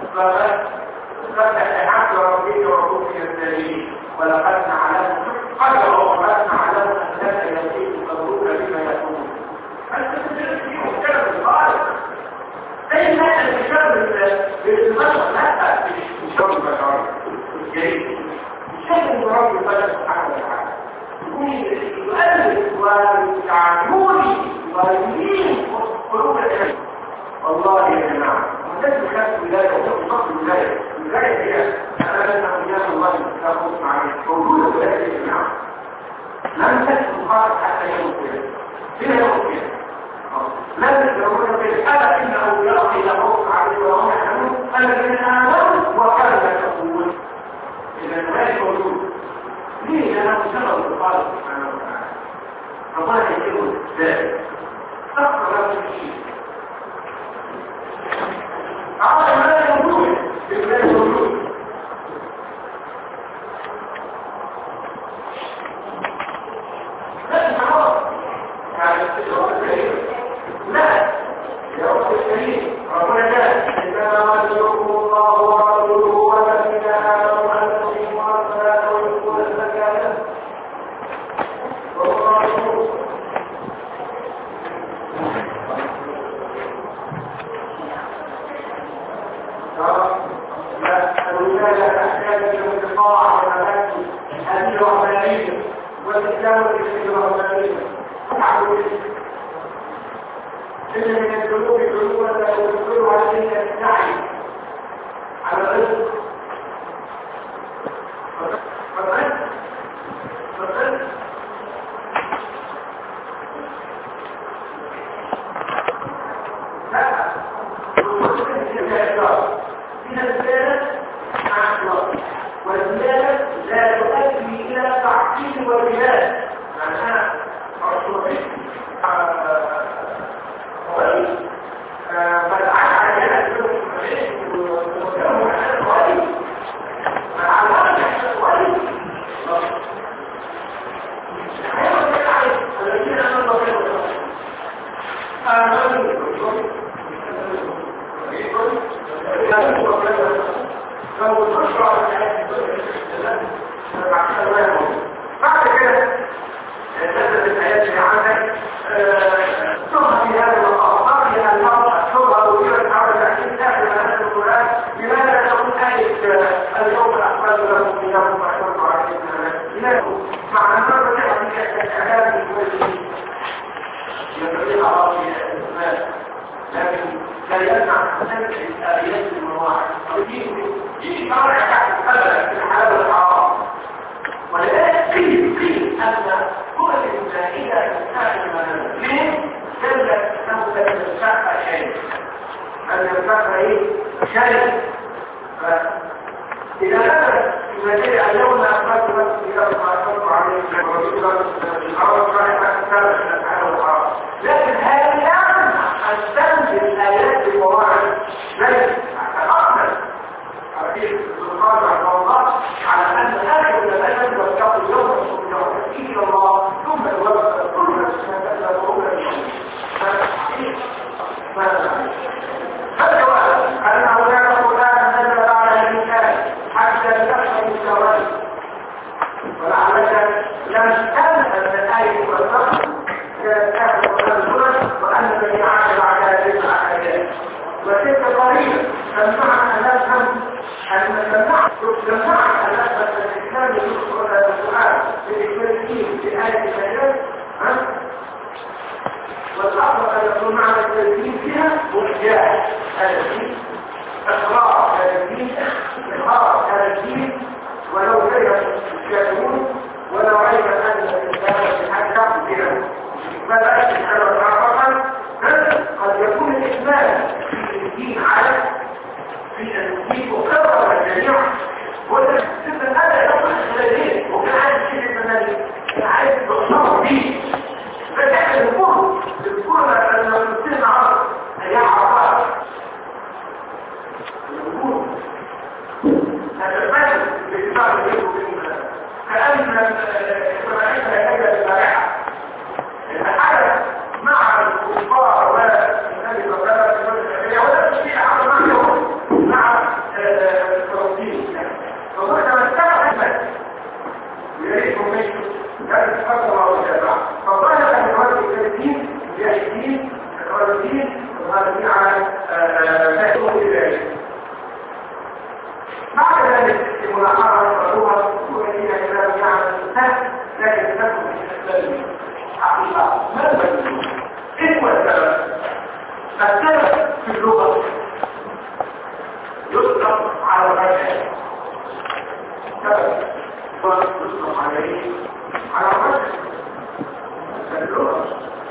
ففتح حق ربك وربك الدليل ولقد نعلم قدر وقد نعلم أنك يزيد قدرك بما يكون أنت تشكيله كلام الغالب زي ما أنت بالبشر لا مش شر البشر الجريد مش شر رب البشر سبحانه وتعالى يؤلف ويعلموني ويمين قلوب العلم والله يا جماعة ولازم خلق ولاية وفق الولاية الولاية هي أنا لن أقول الله لا خصم عليه موجودة ولاية يا جماعة لن تكون خالق حتى يوم القيامة فيها يوم القيامة لازم يقولون في ألا إن أولياء إلى خصم عليه وهم يحلمون الذين آمنوا وكانوا يتقون إذا الولاية موجودة ليه؟ لأنه سبب الخالق سبحانه وتعالى الله يقول ذلك أكثر من شيء أعطى ما يوجود بالله يوجود لا خلاص يعني الشعور الكريم لا يا رب الكريم ربنا قال إنما يذكركم الله ورسوله والذين آمنوا أن تقيموا الصلاة ويؤتوا الزكاة كانوا يسيرون إن من الذنوب ذنوبا لا يذكرها إلا السعي على الرزق من الزيادة مع الإطلاق والزيادة لا تؤدي إلى تعطيل والبلاد معناها مرسومين فالعاد عليها بعد كده نزلت الآيات اللي عندك ثم في هذا المقام قبل أن نضع الشرطة وكيف تعود الأحيان داخل هذا القرآن لماذا تكون آية اليوم أحمد لهم إياهم وأحمد عليهم لماذا؟ مع أن نرى في الإعلام المسلمين ينبغي الله في الإسلام لكن لا يمنع أن تنتهي الآيات المواعظ يجي شرع تحت أبدا في الحلال والحرام ولذلك قيل أن كل ما إذا تستخدم المسلمين دلت أنه لا يتشفى شيء أن يتشفى إيه؟ شيء إذا نزل المجال اليوم أخذت بس إلى ما أخذت عليه ورسول الحرام صحيح أكثر من الحلال والحرام لكن هذا يمنع أن تنزل الآيات المواعظ ليس أتأخذ حديث سبحانه رحمه الله على أن آخر الأجل واتقوا يوم إلى الله ثم الوقت كل نفس ما تأتى وأولى فالجواب أنه لا قرآن نزل على الإنسان حتى تفهم السواد ولعلك لم تنهى من الآية والفقر كانت آخر القرآن وأن الذي عاش بعد هذه الأحاديث وتلك قريبا سمعنا أن نفهم أن جمعت الأسفل الإسلام يدخل على السؤال بالإسلاميين في آية الشهادات والأفضل أن يكون معنى التلزيم فيها وإحياء هذا الدين إقرار هذا الدين إقرار هذا الدين ولو كره الكافرون ولو علم أن الإسلام يتحكم بها فلا يتحكم معرفة قد يكون الإسلام في الدين على في الدين وكرر الجميع ولا تبقى هذا يوم الخلالين وكان عايز شيء المنالي كان عايز تقصر بيه فتحل الكل لما نبتين عرض أيام عرفات الكل هتفاجئ بإتباع الجيب وبين كأن الإسماعيل هيجب البارحة الحدث مع الكفار والنبي صلى الله عليه وسلم ولا تشيء على معهم مع الفلسطين فهو تمسكوا أحمد ويريدهم منه ذلك تفضل الله جماعة فظهر أن الرجل الثلاثين جاهدين الرجلين الغالبين على فاتوه إليه بعد ذلك الملاحظة الرسولة والذين كانوا يعمل السهل لكن تكون في الإسلام حقيقة ما السبب؟ إيه هو السبب؟ السبب في اللغة يطلق على الرجل سبب ويطلق عليه على الرجل اللغة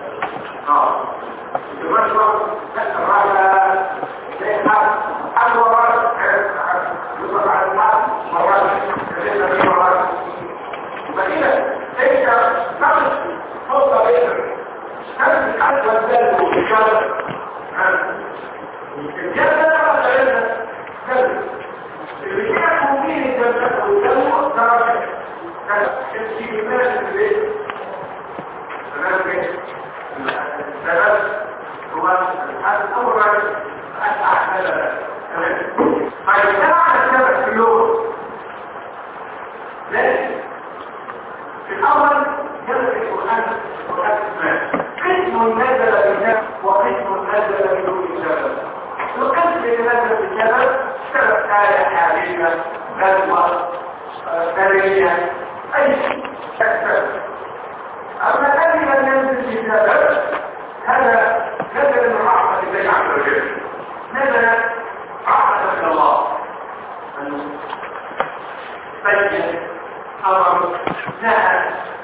المشروع تأثر على زي حد مرات يطلق على الحد مرات يطلق مرات فإذا ليس نقص فوق بينك نفس الحد والذل والشر الجنة نقص علينا كذب اللي كانوا فيه الجنة والذل درجة كذب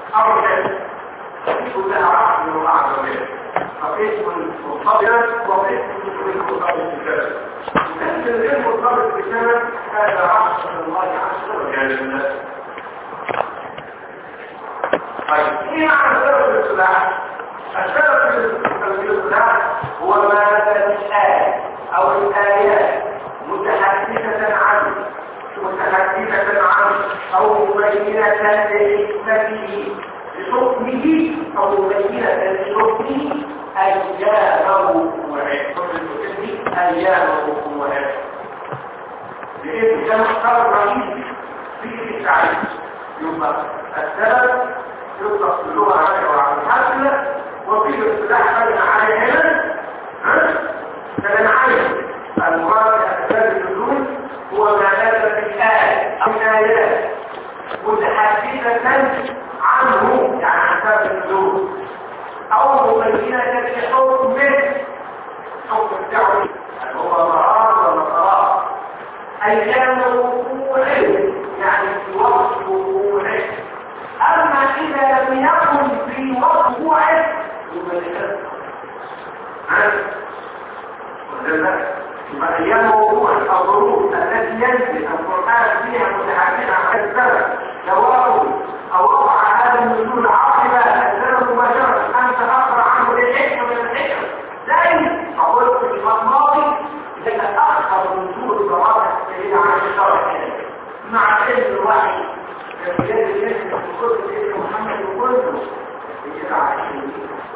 أول شيء كلها عقل من الله عز وجل فقسم مرتبط وقسم مرتبط بالسبب نفس الغير مرتبط بالسبب هذا عقل من الله عز وجل. طيب ايه معنى سبب الاصطلاح؟ السبب في الاصطلاح هو ما الآية او الآيات متحدثة عنه او مبينة لحكمته لحكمه او مبينة لحكمه ايامه وعلمه لان ده مختار رهيب في التعريف. يبقى السبب يطلق في اللغه على الحاصله وفي الاصطلاح بين عليه هنا فبنعين المراد اسباب النزول هو ما نزل في الآية أو الآيات متحدثة عنه يعني عن سبب النزول أو مبينة لحكمه حكم الدعوة هو مرار ومطرات أيام وقوعه يعني في وقت وقوعه. أما إذا لم يكن في وقت وقوعه يبقى أيام وقوع الظروف التي ينزل القرآن فيها متحدثة عن السبب سواء أو وقع هذا النزول عقب السبب مباشرة أن تأخر عنه للحكمة من الحكم زي أقول في الماضي يتأخر نزول الصلاة السيدة عن الشرع مع علم الوحي الذي يجب في كل سيدنا محمد وكله يجب على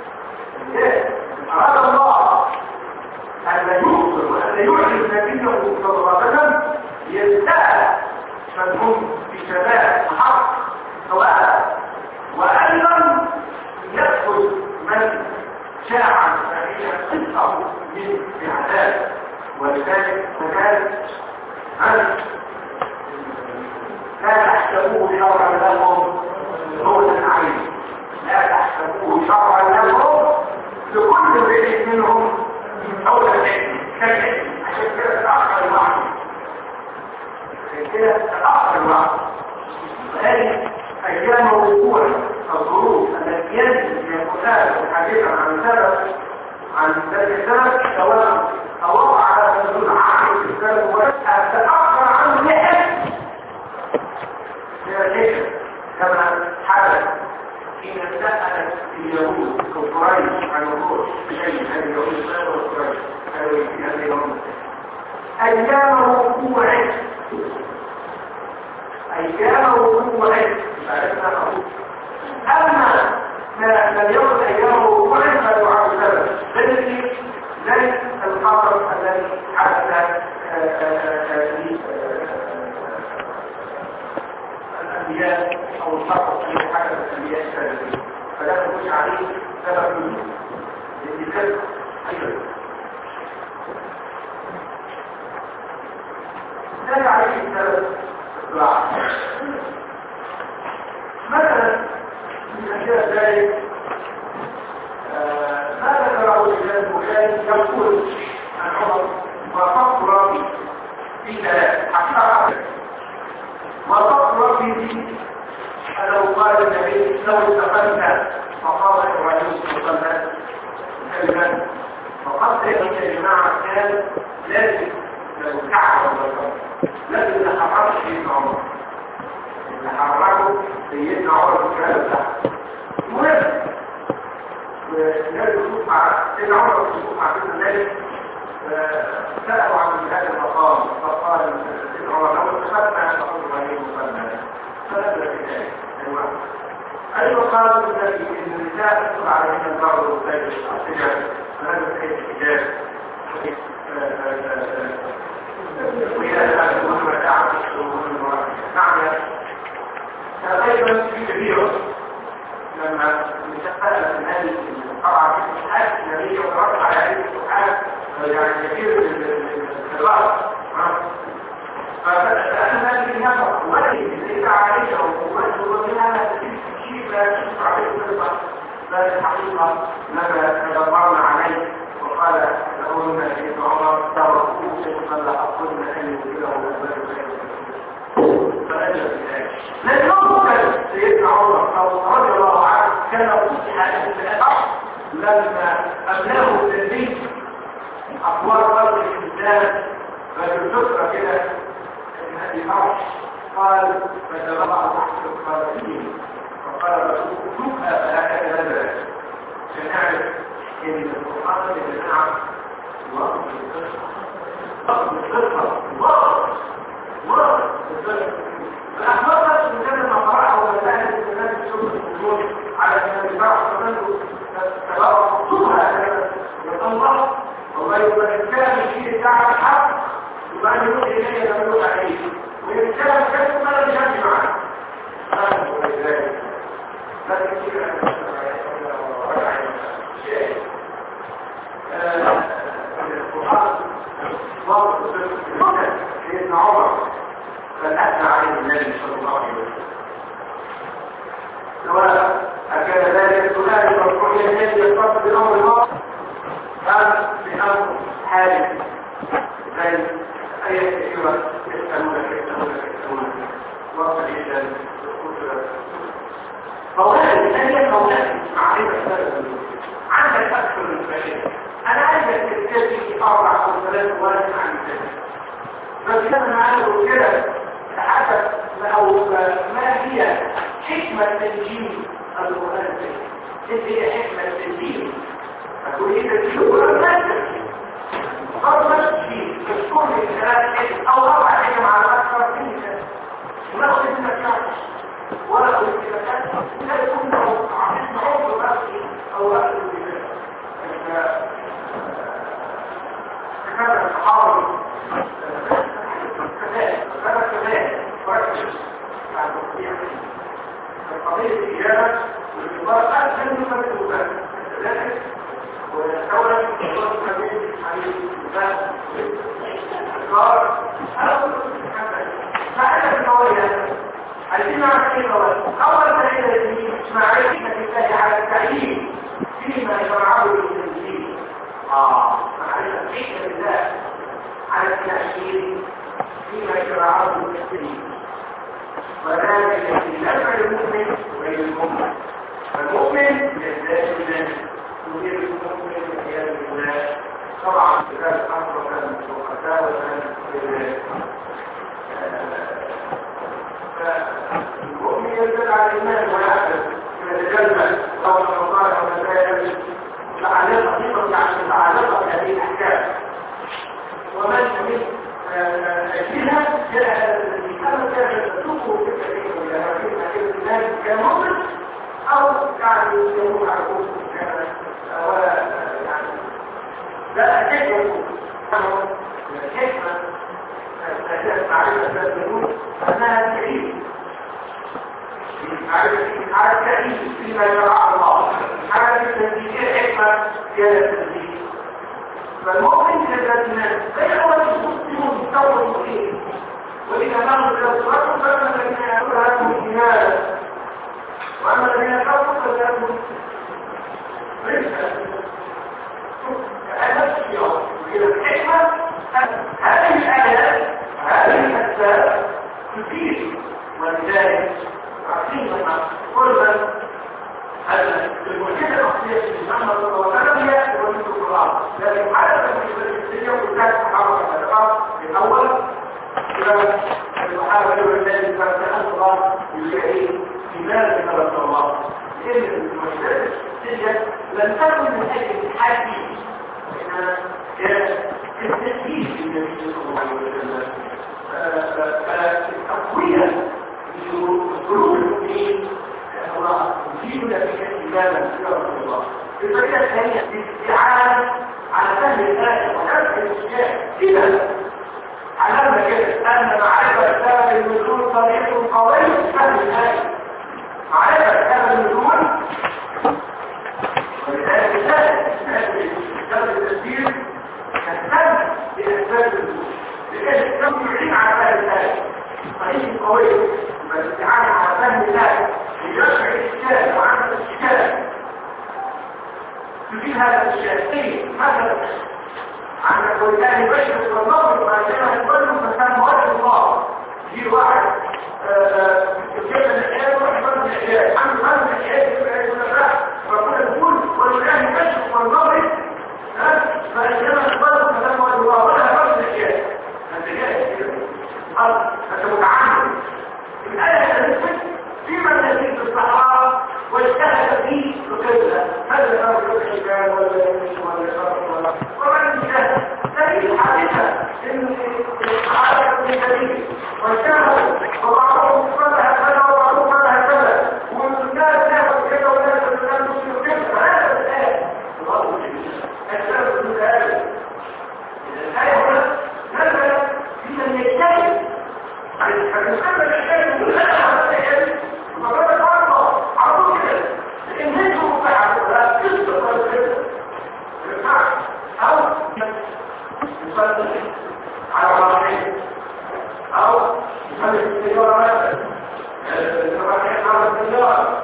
أراد الله أن يخبر وأن يعلم نبيه صلى الله عليه وسلم يستاهل من هم في شباب الحق سواء وأيضا يدخل من شاع فإن قصة من العذاب ولذلك لا تحسبوه شرعا لهم موتا عليه لا تحسبوه شرعا لهم لكل امرئ منهم أول العلم كالعلم عشان كده تأخر الوعد وهذه أيام وقوع الظروف التي يجب في القرآن الحديث عن ذلك السبب سواء وقع على النزول عن السبب تأخر عنه لحد كما حدث حين سألت اليهود وقريش عن الروح شيء هذه اليهود السابق وقريش هذه اليوم أيام وقوعه أما ما لم يكن أيام وقوعه فدعاء سبب ذلك الخطر الذي حدث الأنبياء أو الخطر الذي حدث الأنبياء السابقين فلا تخش عليه سبب منه لذلك أيضا لا عليه السبب الدعاء مثلا من أشياء ذلك ما ذكره الإمام البخاري يقول عن عمر وصفت ربي في ثلاث حقيقة وصفت ربي في أنه قال النبي لو استقلنا فقال إبراهيم استقلنا كلمة فقد يا جماعة كان لازم لو كعب لازم نحرك سيدنا عمر نحركه سيدنا عمر في الكلام ده المهم ولازم نشوف مع سيدنا عمر نشوف مع سيدنا الملك سألوا عن هذا المقام فقال سيدنا عمر لو اتخذنا فقل إبراهيم استقلنا فنزل في ذلك أيضا قالوا إن النساء تدخل عليهن البعض والسيد السجن فنزل في الحجاب وإلى هذا المهم تعرف معنى أيضا في كبيرة لما نتسأل من هذه القرعة في الحاج النبي ورد على هذه الحاج يعني كثير من الغرب فسألنا هذه النفر ولكن إذا عليها وقوته ومنها شيء لا تشفع به النفر لا الحقيقة لما تدبرنا عليه وقال لهن سيدنا عمر تركوه صلى أقلنا أن يقوله أسباب فنجل لأنه كان سيدنا عمر رضي الله عنه كان فتح الأرض لما أبناه النبي أطوار أرض الإنسان فبالفكرة كده إن هذه الأرض قال فتبقى تحت القادمين فقال رسول شوفها فهكذا نزلت عشان نعرف إن القرآن اللي نعم الله الأحمر نفسه كان مقرأه ومتاهد الناس السلطة الجنون على أن البعض فمنه تبقى الله والله يبقى الكلام فيه دعوة الحق يبقى أن يقول إليه لم يقول عليه والكلام كيف ما لم يشد معه هذا هو ذلك لكن كيف أن القرآن واضح سيدنا عمر فالأثنى عليه النبي صلى الله عليه وسلم سواء أكان ذلك سؤال مرفوع النبي يختص بأمر الله أم بأمر حادث زي أي كثيرة يسألونك وقت جدا قولان ثانية قولان معرفة سبب عندك أكثر من فعل أنا عايزك تكتب 4 أو 3 ورد عن الثاني بس لما نعرف كده حسب ما هي حكمة تنجيم القرآن الكريم ايه هي حكمة تنجيم أقول إيه تنجيم خاصة في الكون الثلاث أو 4 حكم على أكثر فيه ولا أقول إنك تعرف ولا أقول إنك تعرف لا يكون عمر رأسي أو رأس البلاد هذا الصحابي القضية الإجابة والإجابة أسهل من المبادئ ذلك ويتولى الله كبير عليه المبادئ الإقرار فأنا بالقوية عايزين نعرف ايه أول دليل معرفة الله على التعليم فيما يشرعه للتنزيل معرفة الله على التعليم فيما يشرعه للتنزيل وذلك في نفع المؤمن وغير المؤمن فالمؤمن يزداد بالله يدير المؤمن والعياذ بالله طبعا كذلك امر وقتاوة فالمؤمن يزداد على الايمان ويعبد يتجلى لو الله ومسائل لعلقه متعلقه بهذه الاحكام ومن من اجلها جاء كان تشوفه في الكثير من هذه الناس كمؤمن او يعني يقول على كفر ولا يعني لا أكيد الحكمة معرفة الدلول أنها تعيد على التعيد فيما يرعى الله على التنزيل الحكمة هي التنزيل فالمؤمن كالذين غير المسلمون مستوى المسلمين وإذا كانوا بالأسرار فأما الذين يقول هذه الإمالة وأما الذين يقول فذلك رزقا هذا الشيء إلى الحكمة هذه الآيات هذه الأسباب تفيد ولذلك عظيمة قربا المعجزة الأصلية في محمد صلى الله عليه وسلم هي معجزة القرآن لكن على المعجزة الإسلامية وكانت محاربة الأدقاء الأول المحاربة والذي فاتحة الله يجعل لماذا نبت الله لأن المعجزات الأسلامية لم تكن من أجل الحاكي وإنها كانت التسجيل في النبي صلى الله عليه وسلم فالتقوية لقلوب المؤمنين لأن الله يجيبنا في اهتماما يا رسول الله بالطريقة الثانية بالاستعانة على فهم الآية ونفس الأشياء كده علمنا كده أن معرفة سبب النزول طريق قوي فهم الآية معرفة سبب النزول ولذلك سبب التسجيل تهتم بأسباب النزول لكي تكون يعين على فهم الآية طريق قوي والاستعانة على فهم الآية ليشرع الإشكال وعمل الإشكال تجيب هذا الشيء مثلا عندك ولله بشر والله ما شاء الله كله فكان موجه الله يجيب واحد الكلمة الحياة وحفظ الحياة عن فضل الحياة يبقى يقول الرحم فكنا نقول ولله المشرق والمغرب فإنما الفضل كلام الله ولا فضل الحياة أنت جاهز كده أنت متعامل الآية الثالثة في من يزيد في الصحراء واجتهد فيه القبلة هذا الأمر الحجاب ولا يمشي ولا يصرف ولا ومن اجتهد هذه الحادثة إن الصحابة ابن كثير واجتهدوا وبعضهم فلها كذا وبعضهم فلها كذا والناس ناخد كذا والناس الناس مسلم كذا فهذا الآية الله أجتهد من الآية الآية هنا نزلت في من يجتهد فالمسلم الحجاب يقول هذا الآية ومرات الأرض عرضوا كده لكن نجوا مباحة لا تسبق ولا تسبق ينفعش أو يصلي على رأسين أو يصلي في السيارة مثلا الرأسين على السيارة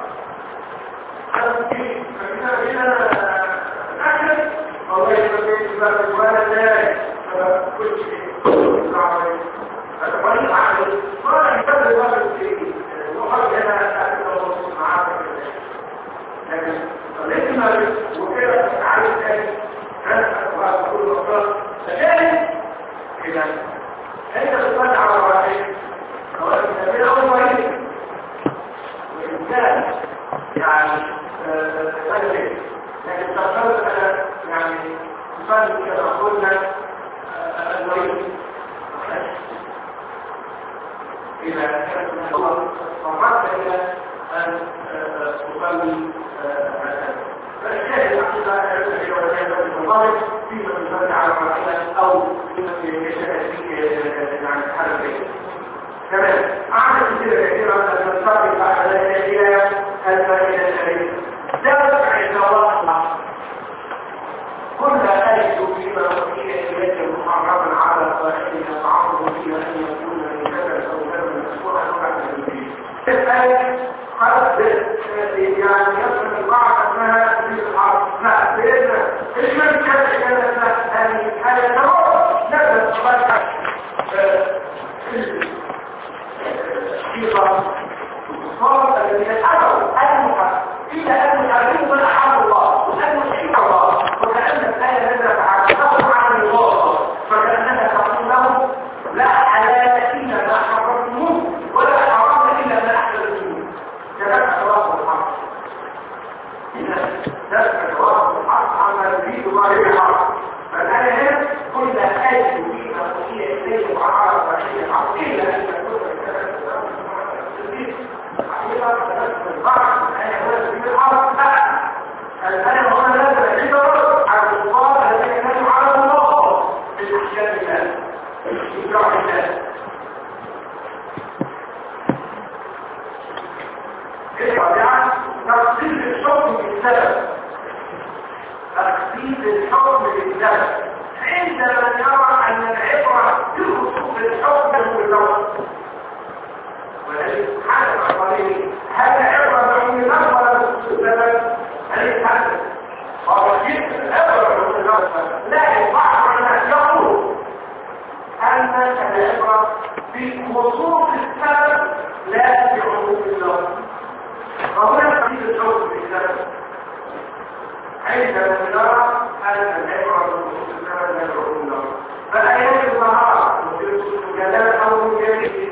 هنا أكل والله يصلي في ولا ذلك كل شيء هذا طريق عملي ولا يصلي ولا شيء وخرج هنا أكل معاه لكن صليتنا وكده تعالي تاني هذا كل الأفضل فكان إذا أنت تصلي على الرأسين سواء من أول مريض وإنسان يعني تجري لكن تقدر أنا يعني تصلي كما قلنا المريض إذا كانت من الله فمرت إلى أن تصلي فالشاهد الحقيقة هي وجهة المضارب فيما يصلي على الرحلة أو فيما يشهد فيه يعني الحركة كمان أعلى كثيرة كثيرة أن نستطيع بعد ذلك إلى الفائدة الشريفة ذلك عند الله كل آية فيما أوحي إليك محرما على صاحبه يتعرض فيها أن يكون من كذا أو كذا مسؤولا عن الدين الآية قد يعني يصل البعض أنها في الحرب لا بإذن المن كانت هذه التمر نزل صلاة في صار الذين أدعوا المحرم إلى أن يحرموا من أحب الله وأن يحب الله وكأن الآية نزلت عن عن الله فكأنها تقول له لا حلال إلا ما حرمتموه ولا حرام إلا ما أحللتموه كذلك الله الحق إذا ذلك الله الحق عما يريد الله الحق فالآية هنا كل آية فيما أوحي إليه وعلى صحيح الحق إلا أن تكون الآية هنا نزل عبر عن الكفار الذين كانوا على الله من أحكام الله من شرع الله يعني تخصيص الحكم بالسبب تخصيص الحكم بالسبب عندما نرى أن العبرة بخصوص الحكم باللفظ ولكن حدث عقليه هل عبرة بعموم اللفظ ولا بخصوص السبب؟ هل يتحدث؟ هو جدا عبرة بعموم اللفظ لكن بعض الناس يقول أن العبرة بخصوص السبب لا بعموم اللفظ فهنا تخصيص الحكم بالسبب عندما نرى أن العبرة بخصوص السبب لا بعموم اللفظ فالآيات الظهار مجادلة أو مجادلة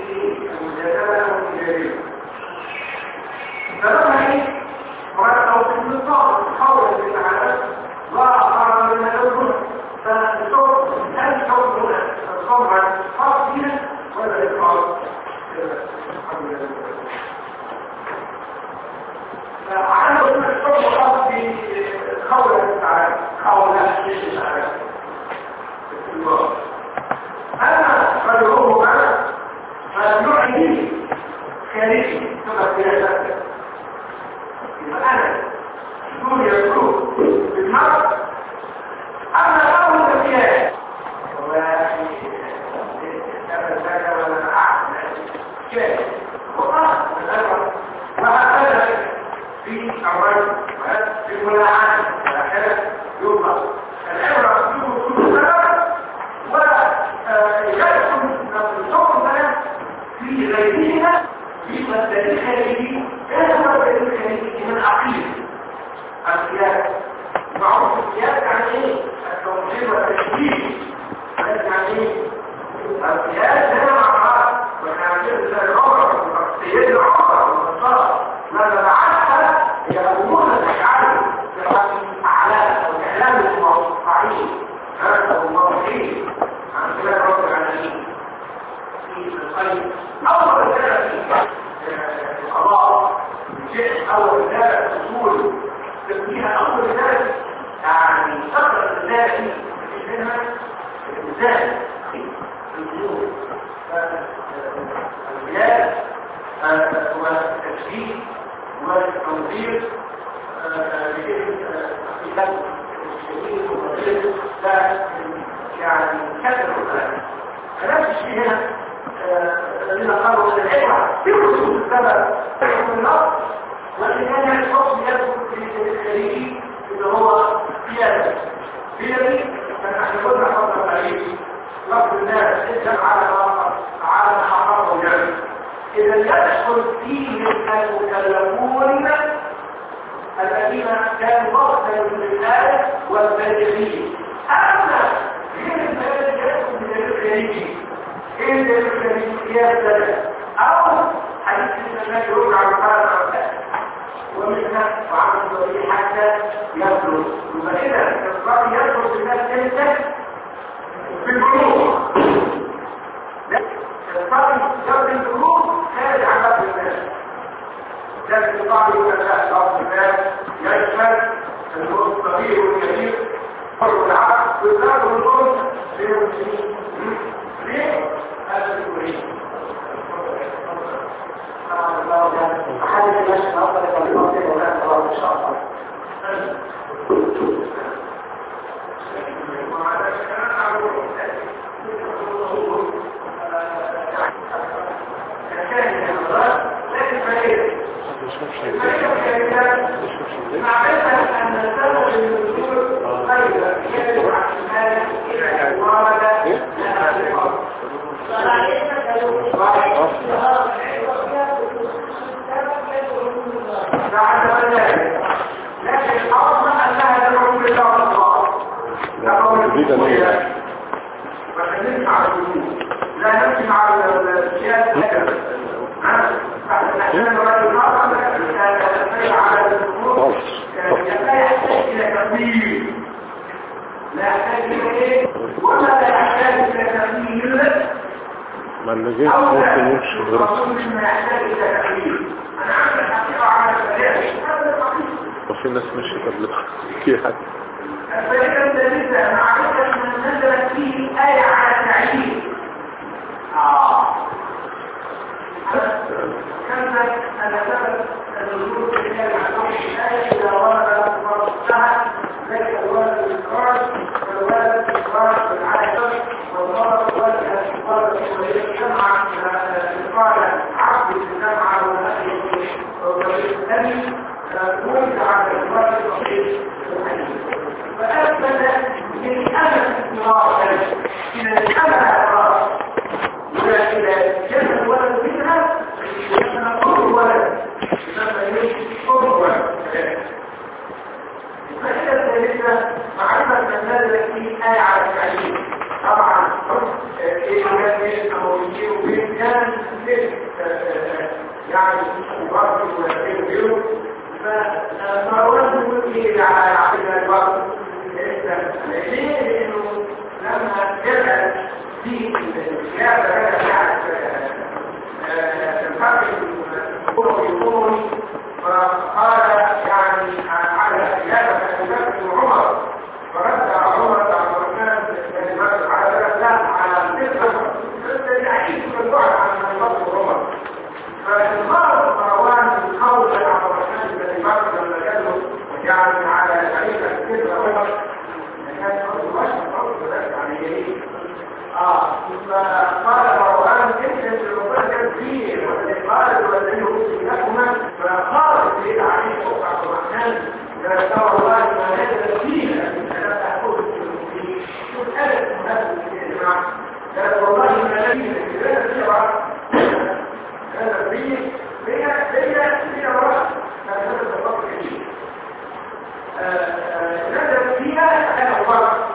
فلما ايه ولا توصيل النظام تحول للعالم ظاهر من الأول فالصوت هل صوت هنا الصوت خاص هنا ولا يتعرض فعلى وجود الصوت خاص بخولة ازاي الرياض والتشريف والتنظير يعني كثر نفس الشيء هنا الذين قالوا ان العبره في وجود السبب في النص وان كان الحكم يدخل في الخليجي اللي هو قياده بيدي فنحن قلنا قبل قليل لفظ الناس اسلم على ما حرمه الجنه اذا يدخل فيه المكلفون الذين كانوا ضغطا للآية والبالغين أما غير البالغ يدخل من الخليجي إيه الدليل الخليجي قياس ذلك أو حديث النبي يرجع بقرار ومنها وعمل الضريح حتى يبلغ فإذا الإصرار يدخل في الناس ثالثة في البلوغ الإصرار يدخل البلوغ خارج عن باب الناس لكن البعض يقول لا بعض الناس يشمل الصغير والكبير والعقل والزاد والظلم للمسلمين ليه؟ هذا الكوري أحد الناس أفضل يقولون ولا أفضل إن شاء الله معرفة أن السبب النزول غير يجب عن المال إلى الوارد لكن الأصل أنها تدعو إلى الله لا نمشي مع السياسة لا يحتاج إلى تقدير لا يحتاج إلى إيه ولا لا يحتاج إلى تقدير ما النجاح ممكن يمشي غير ما يحتاج إلى تقدير أنا عندي حقيقة على السريع وفي ناس مشي قبل في حد الفريق الثالثة معرفة أن نزلت فيه آية على تعيين كانت أن سبب النزول في الآية إذا ورد فرصها ذلك الولد الإخراج والولد الإخراج بالعادة والولد الإخراج والجمع الإخراج عقد الجمع والنبي ولد على الإخراج الصحيح فأثبت من أمل الاستمرار إلى الأمل الإخراج وإلى جمع الولد منها يسمى كل ولد يسمى كل ولد فإذا الثالثة معرفة أن هذا فيه آية على التعليم طبعا إيه كان أمويين وبين كان يعني مبارك وغيره فمروان يقول إيه على عقيدة الوقت ليه؟ لأنه لما جاء في السياسة الفرق الكوني فقال يعني على سياسة الإمام عمر فرد عمر عبد الرحمن بن مالك على الإسلام على الفقه التعيين من بعد عن الفقه عمر فالمرض مروان القول عبد الرحمن بن مالك لما جاء يعني على طريقة الفقه عمر كان برضه ماشي يعني ايه فقال مروان كيف الرباط كثير والإقبال والذي يرسل لكما فقال سيد عليه فوق عبد الرحمن فقال الله ما نزل فيها لا تحكم في شوف ألف من هذا الجماعة قال والله ما نزل في هذا الشرع هذا فيها ورق هذا الفقر كثير نزل فيها هذا الورق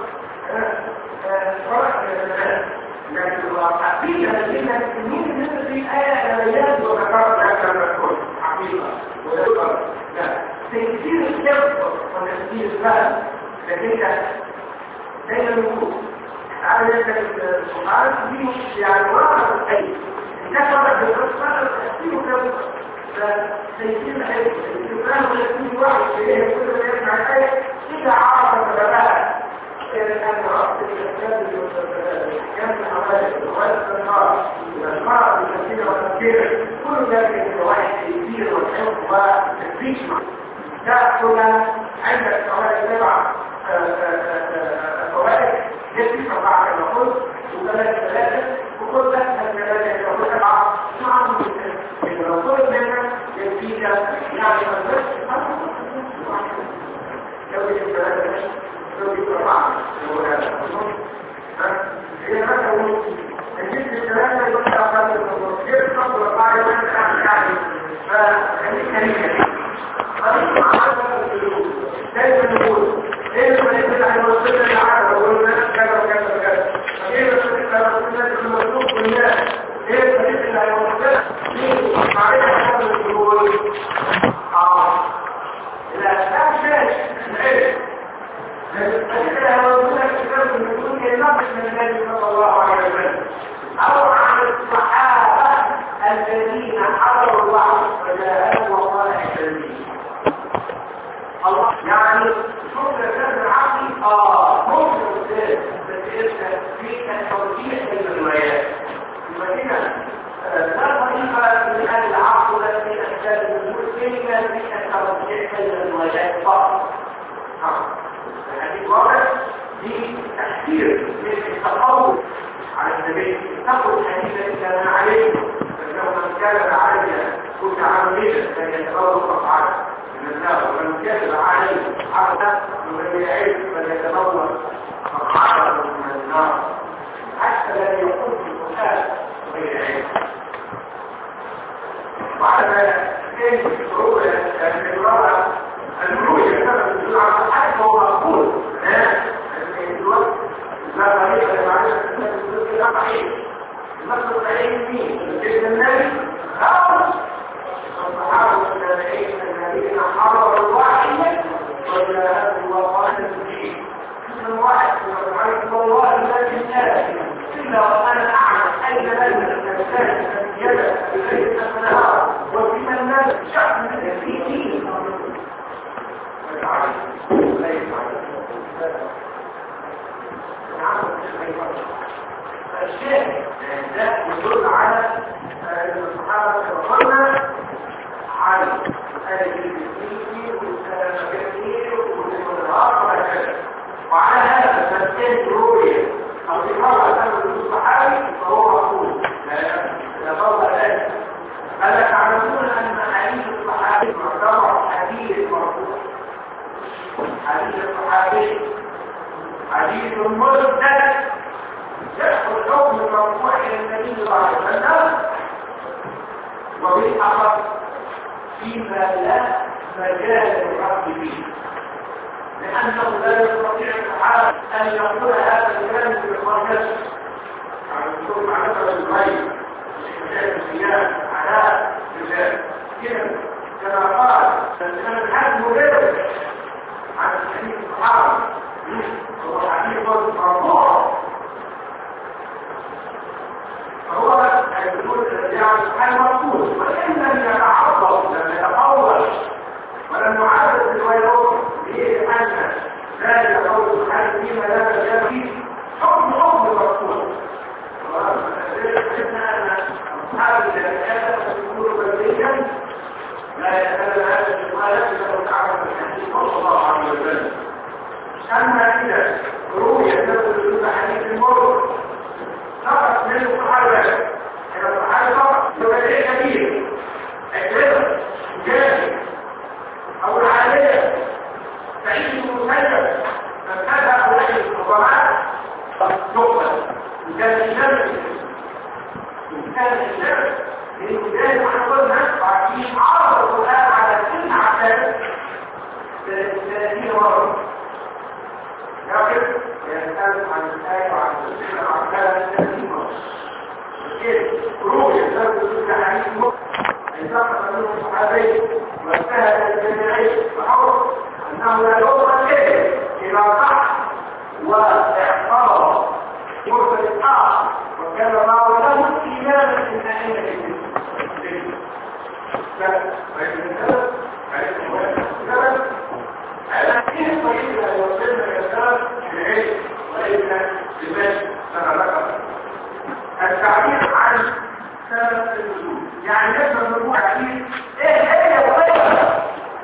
لكن حقيقة لأن السنين نزل في آية لبيان وذكرت هذا المذكور حقيقة وذكر تكثير الشرط وتكثير الفهم لكن دايما نقول تعالى يسأل السؤال فيه يعني واقع الحي انتشرت بالقصة التكثير وكذا فتكثير الحي الإنسان والتكثير واحد إليه كل ما يسمع الآية إذا عرف سببها كان أن رأس الإسلام والسببات تأكل عندك فوائد 7 فوائد يجب 4 كما قلت و3 وكل ثلاثة يقول 7 إذا لو طلب منك يجب يعني لو يجب 3 لو يجب 4 إذا مثلا الجسم الثلاثة يقول أقل من الجسم تقول 4 يوم يعني فخليك كريمة دايما نقول ايه اللي هيوصلنا للعالم وقلنا كذا وكذا وكذا ايه اللي هيوصلنا للمطلوب بالناس ايه اللي هيوصلنا ليه معرفة هذا الجهود لا شيء العلم اللي هيوصلنا لكتاب النجوم ينقص من النبي صلى الله عليه وسلم او عن الصحابة الذين حضروا الوعظ وجاءوا وقال التلميذ الله يعني شوف الاساس العقلي ممكن بس في التوجيه بين الروايات المدينه لا طريقه من العقل في اسباب النزول الا في التوجيه بين الروايات فقط الحديث واضح في تحذير من التقول على النبي تقول الحديث الذي كان عليه فانه من كان عليه كنت عاملا فليتبوأ مقعده من النار ومن كذب عليه عبدا من يعيش فليتبوأ مقعده من النار حتى لا يكون في القتال غير علم وعلى كيف الرؤية المرأة المروية كما تقول عن الحج هو مقبول لا طريقة لمعرفة النبي لا صحيح المصدر الصحيح مين؟ ابن النبي خالص الصحابة التابعين الذين حضروا الوحي وجاءوا وقالوا به كل واحد يقول والله الذي لا إلا وأنا أعلم أين من الإنسان يدع بليل النهار وفيما الناس شعب من في دين الشيء ده يدل على الصحابة وقلنا عن الجنسية والسلامية والإمارات وهكذا وعلى هذا فالتين رؤية أو إمارة أمر الصحابي فهو مقبول لا فوق ذلك ألا تعلمون أن حديث الصحابي معتبر حديث مرفوع حديث الصحابي حديث مسند يدخل حكم المرفوع إلى النبي صلى الله عليه وسلم وبالأخص فيما لا مجال للرد فيه لأنه لا يستطيع الصحابة أن يقول هذا الكلام بالخرجة يعني يقول معرفة الغيب استشهاد الصيام على رجال كده كما قال الإمام الحاكم غيره عن حديث الصحابة هو حديث مرفوع فهو يقول يعني سبحانه مقبول وإن لم يتعرض لم يتقول ولم يعرض بالغير لأن لا يتقول سبحانه فيما لا مجال فيه حكم المقبول وعرفنا أن أصحاب الجنة يقولوا بلديا لا يتكلم هذا السؤال لو تعرض الحديث صلى الله عليه وسلم أما إذا روي أنه حديث المرض فقط من الصحابة إلى الصحابة فقط لبدأ كبير أكبر جاهل أو العالية سعيد المسيب من كذا أولئك الحضرات نقطة وكان الشمس لأنه جاهل عن قلنا وعشين عرض القرآن على كل عشان 30 مرة لكن يتكلم عن الآية وعن السنة وعن ثلاث روح يسبب كل حديث انتقل منه الصحابي واجتهد الجميعي فحر انه لا يوصل الى صح واحفظ مرسل الاخر وكان الله له ايمانا من اهل على كيف طريقه يوصلنا الى السبب بالعلم وليس بالمشي كما ذكر التعبير عن سبب الوجود يعني نفهم الموضوع عديد ايه هي وغيرها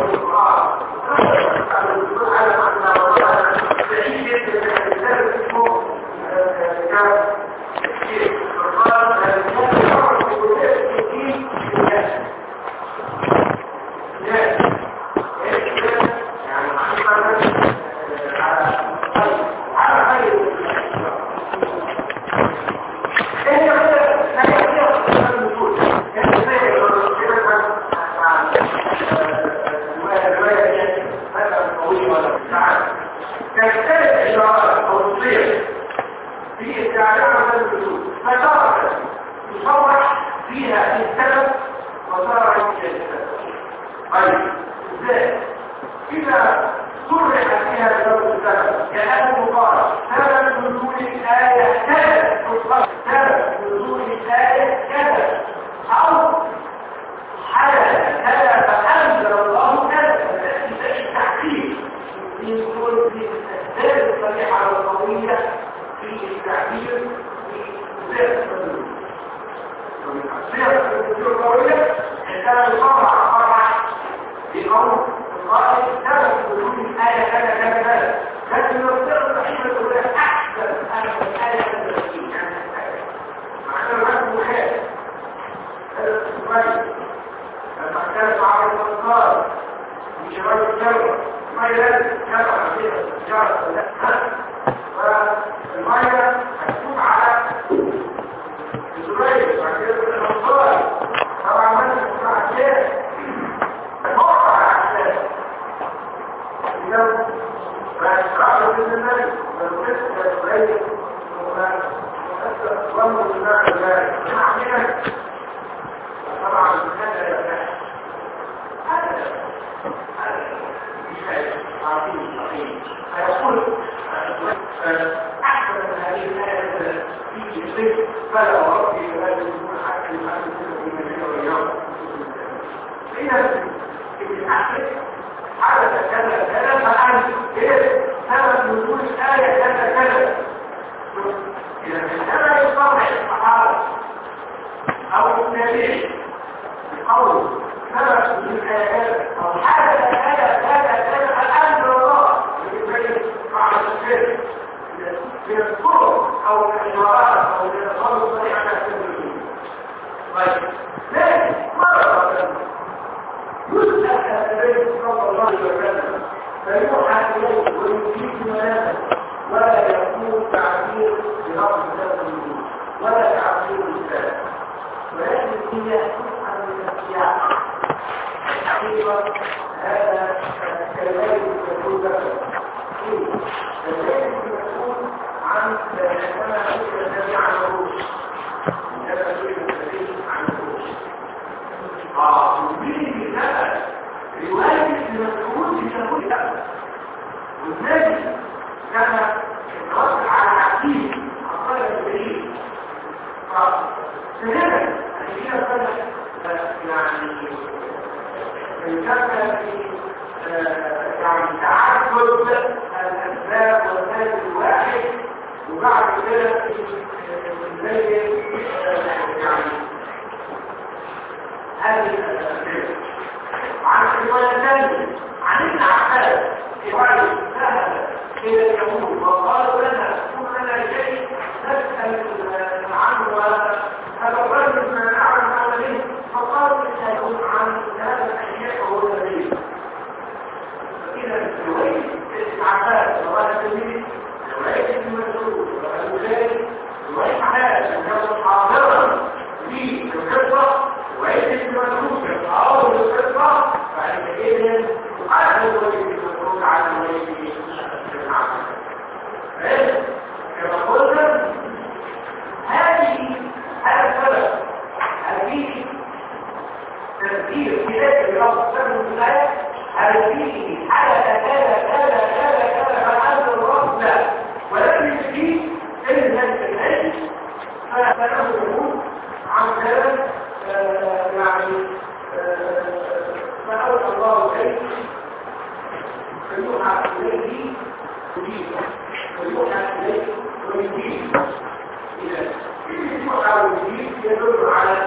يدل على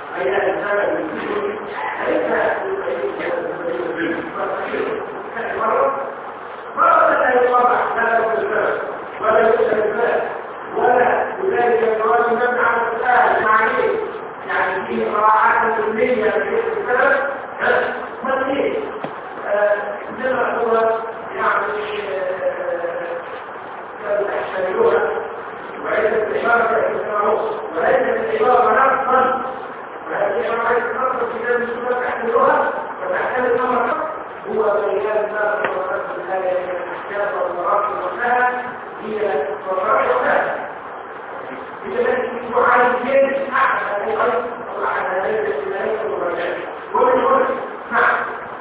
أي الإنسان لا يوضح لا يوضح ولا يوضح ولا يذلك الجواز مبنى على السؤال عليه يعني في مراعاة علمية في السبب ما فيه إنما هو يعني يحتملونها وليس الإشارة يحتملونها وليس الإشارة نفسا وهذه الإشارة يحتملونها في كتاب السنة تحتملونها وتحتمل نمرة هو بيان الناس ورسل الآية من الأحكام والمراحل والسهل هي مراحل وسهل إذا كانت معايزين أحد أي غير أو أحد هذه الاجتماعية والمراجعة ومن نعم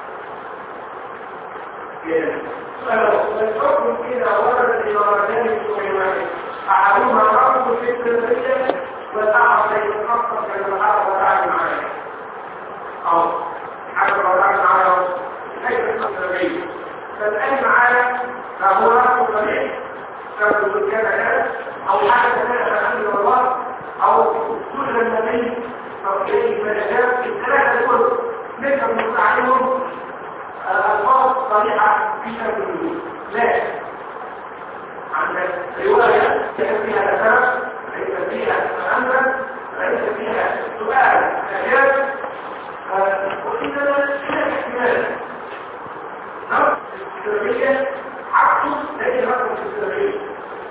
فالحكم كده ورد إلى رجال السليماني أحدهما رفض في التنزيل والآخر يتخصص من الحرب والعالم معاه أو حرب والعالم معاه ليس التنزيل فالآن معاه فهو رفض صحيح فهو كان كذا أو حاجة ثلاثة عند الله أو سلم النبي أو إليه مجالات الثلاثة دول نفهم نستعلمهم ألفاظ صريحة في شكل الوجود لا عندك رواية ليس فيها أساس ليس فيها أمر ليس فيها سؤال أجاب وإنما فيها احتمال نفس السلبية عكس لكن نفس السلبية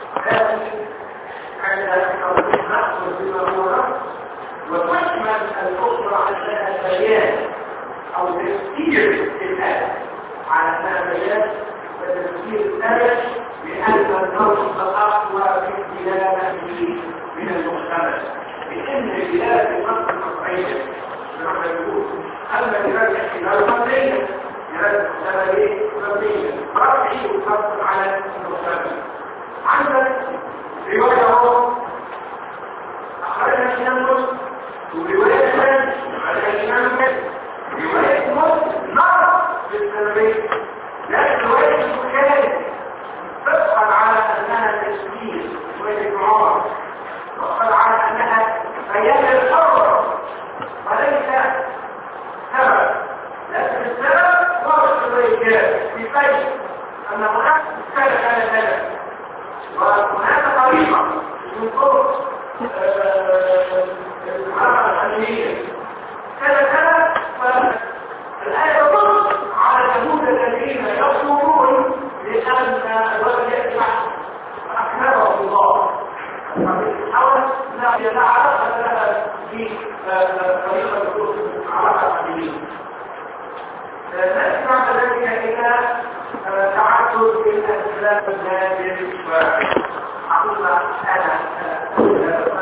عندها توضيح نقص بما هو نقص وتشمل الأسرة على البيان أو تفسير الآية على أنها بيان وتفسير الآية بأن النص الأقوى في الدلالة من المحتمل بأن دلالة النص القطعية نحن نقول أما دلالة الاحتمال مبنية دلالة المحتمل مبنية رفعي يفصل على المحتمل عندك رواية هو أخرجنا الشمس ورواية ثانية أخرجنا الشمس رواية مسلم نص بالتنبيه لكن رواية البخاري تدخل على أنها تشكيل رواية عمر تدخل على أنها بيان الحر وليس سبب لكن السبب واضح الرجال في قيد أن هناك سبب على ذلك وهناك طريقة من طرق الحركة الحمية كذا الآية تدل على اليهود الذين يصورون لأن الوجه يدفع أكنبه الله حاول لا يتعرف لها في طريقة الحركة الحمية نسمع ذلك إلى تعدد الأسباب النادر وحقيقة أنا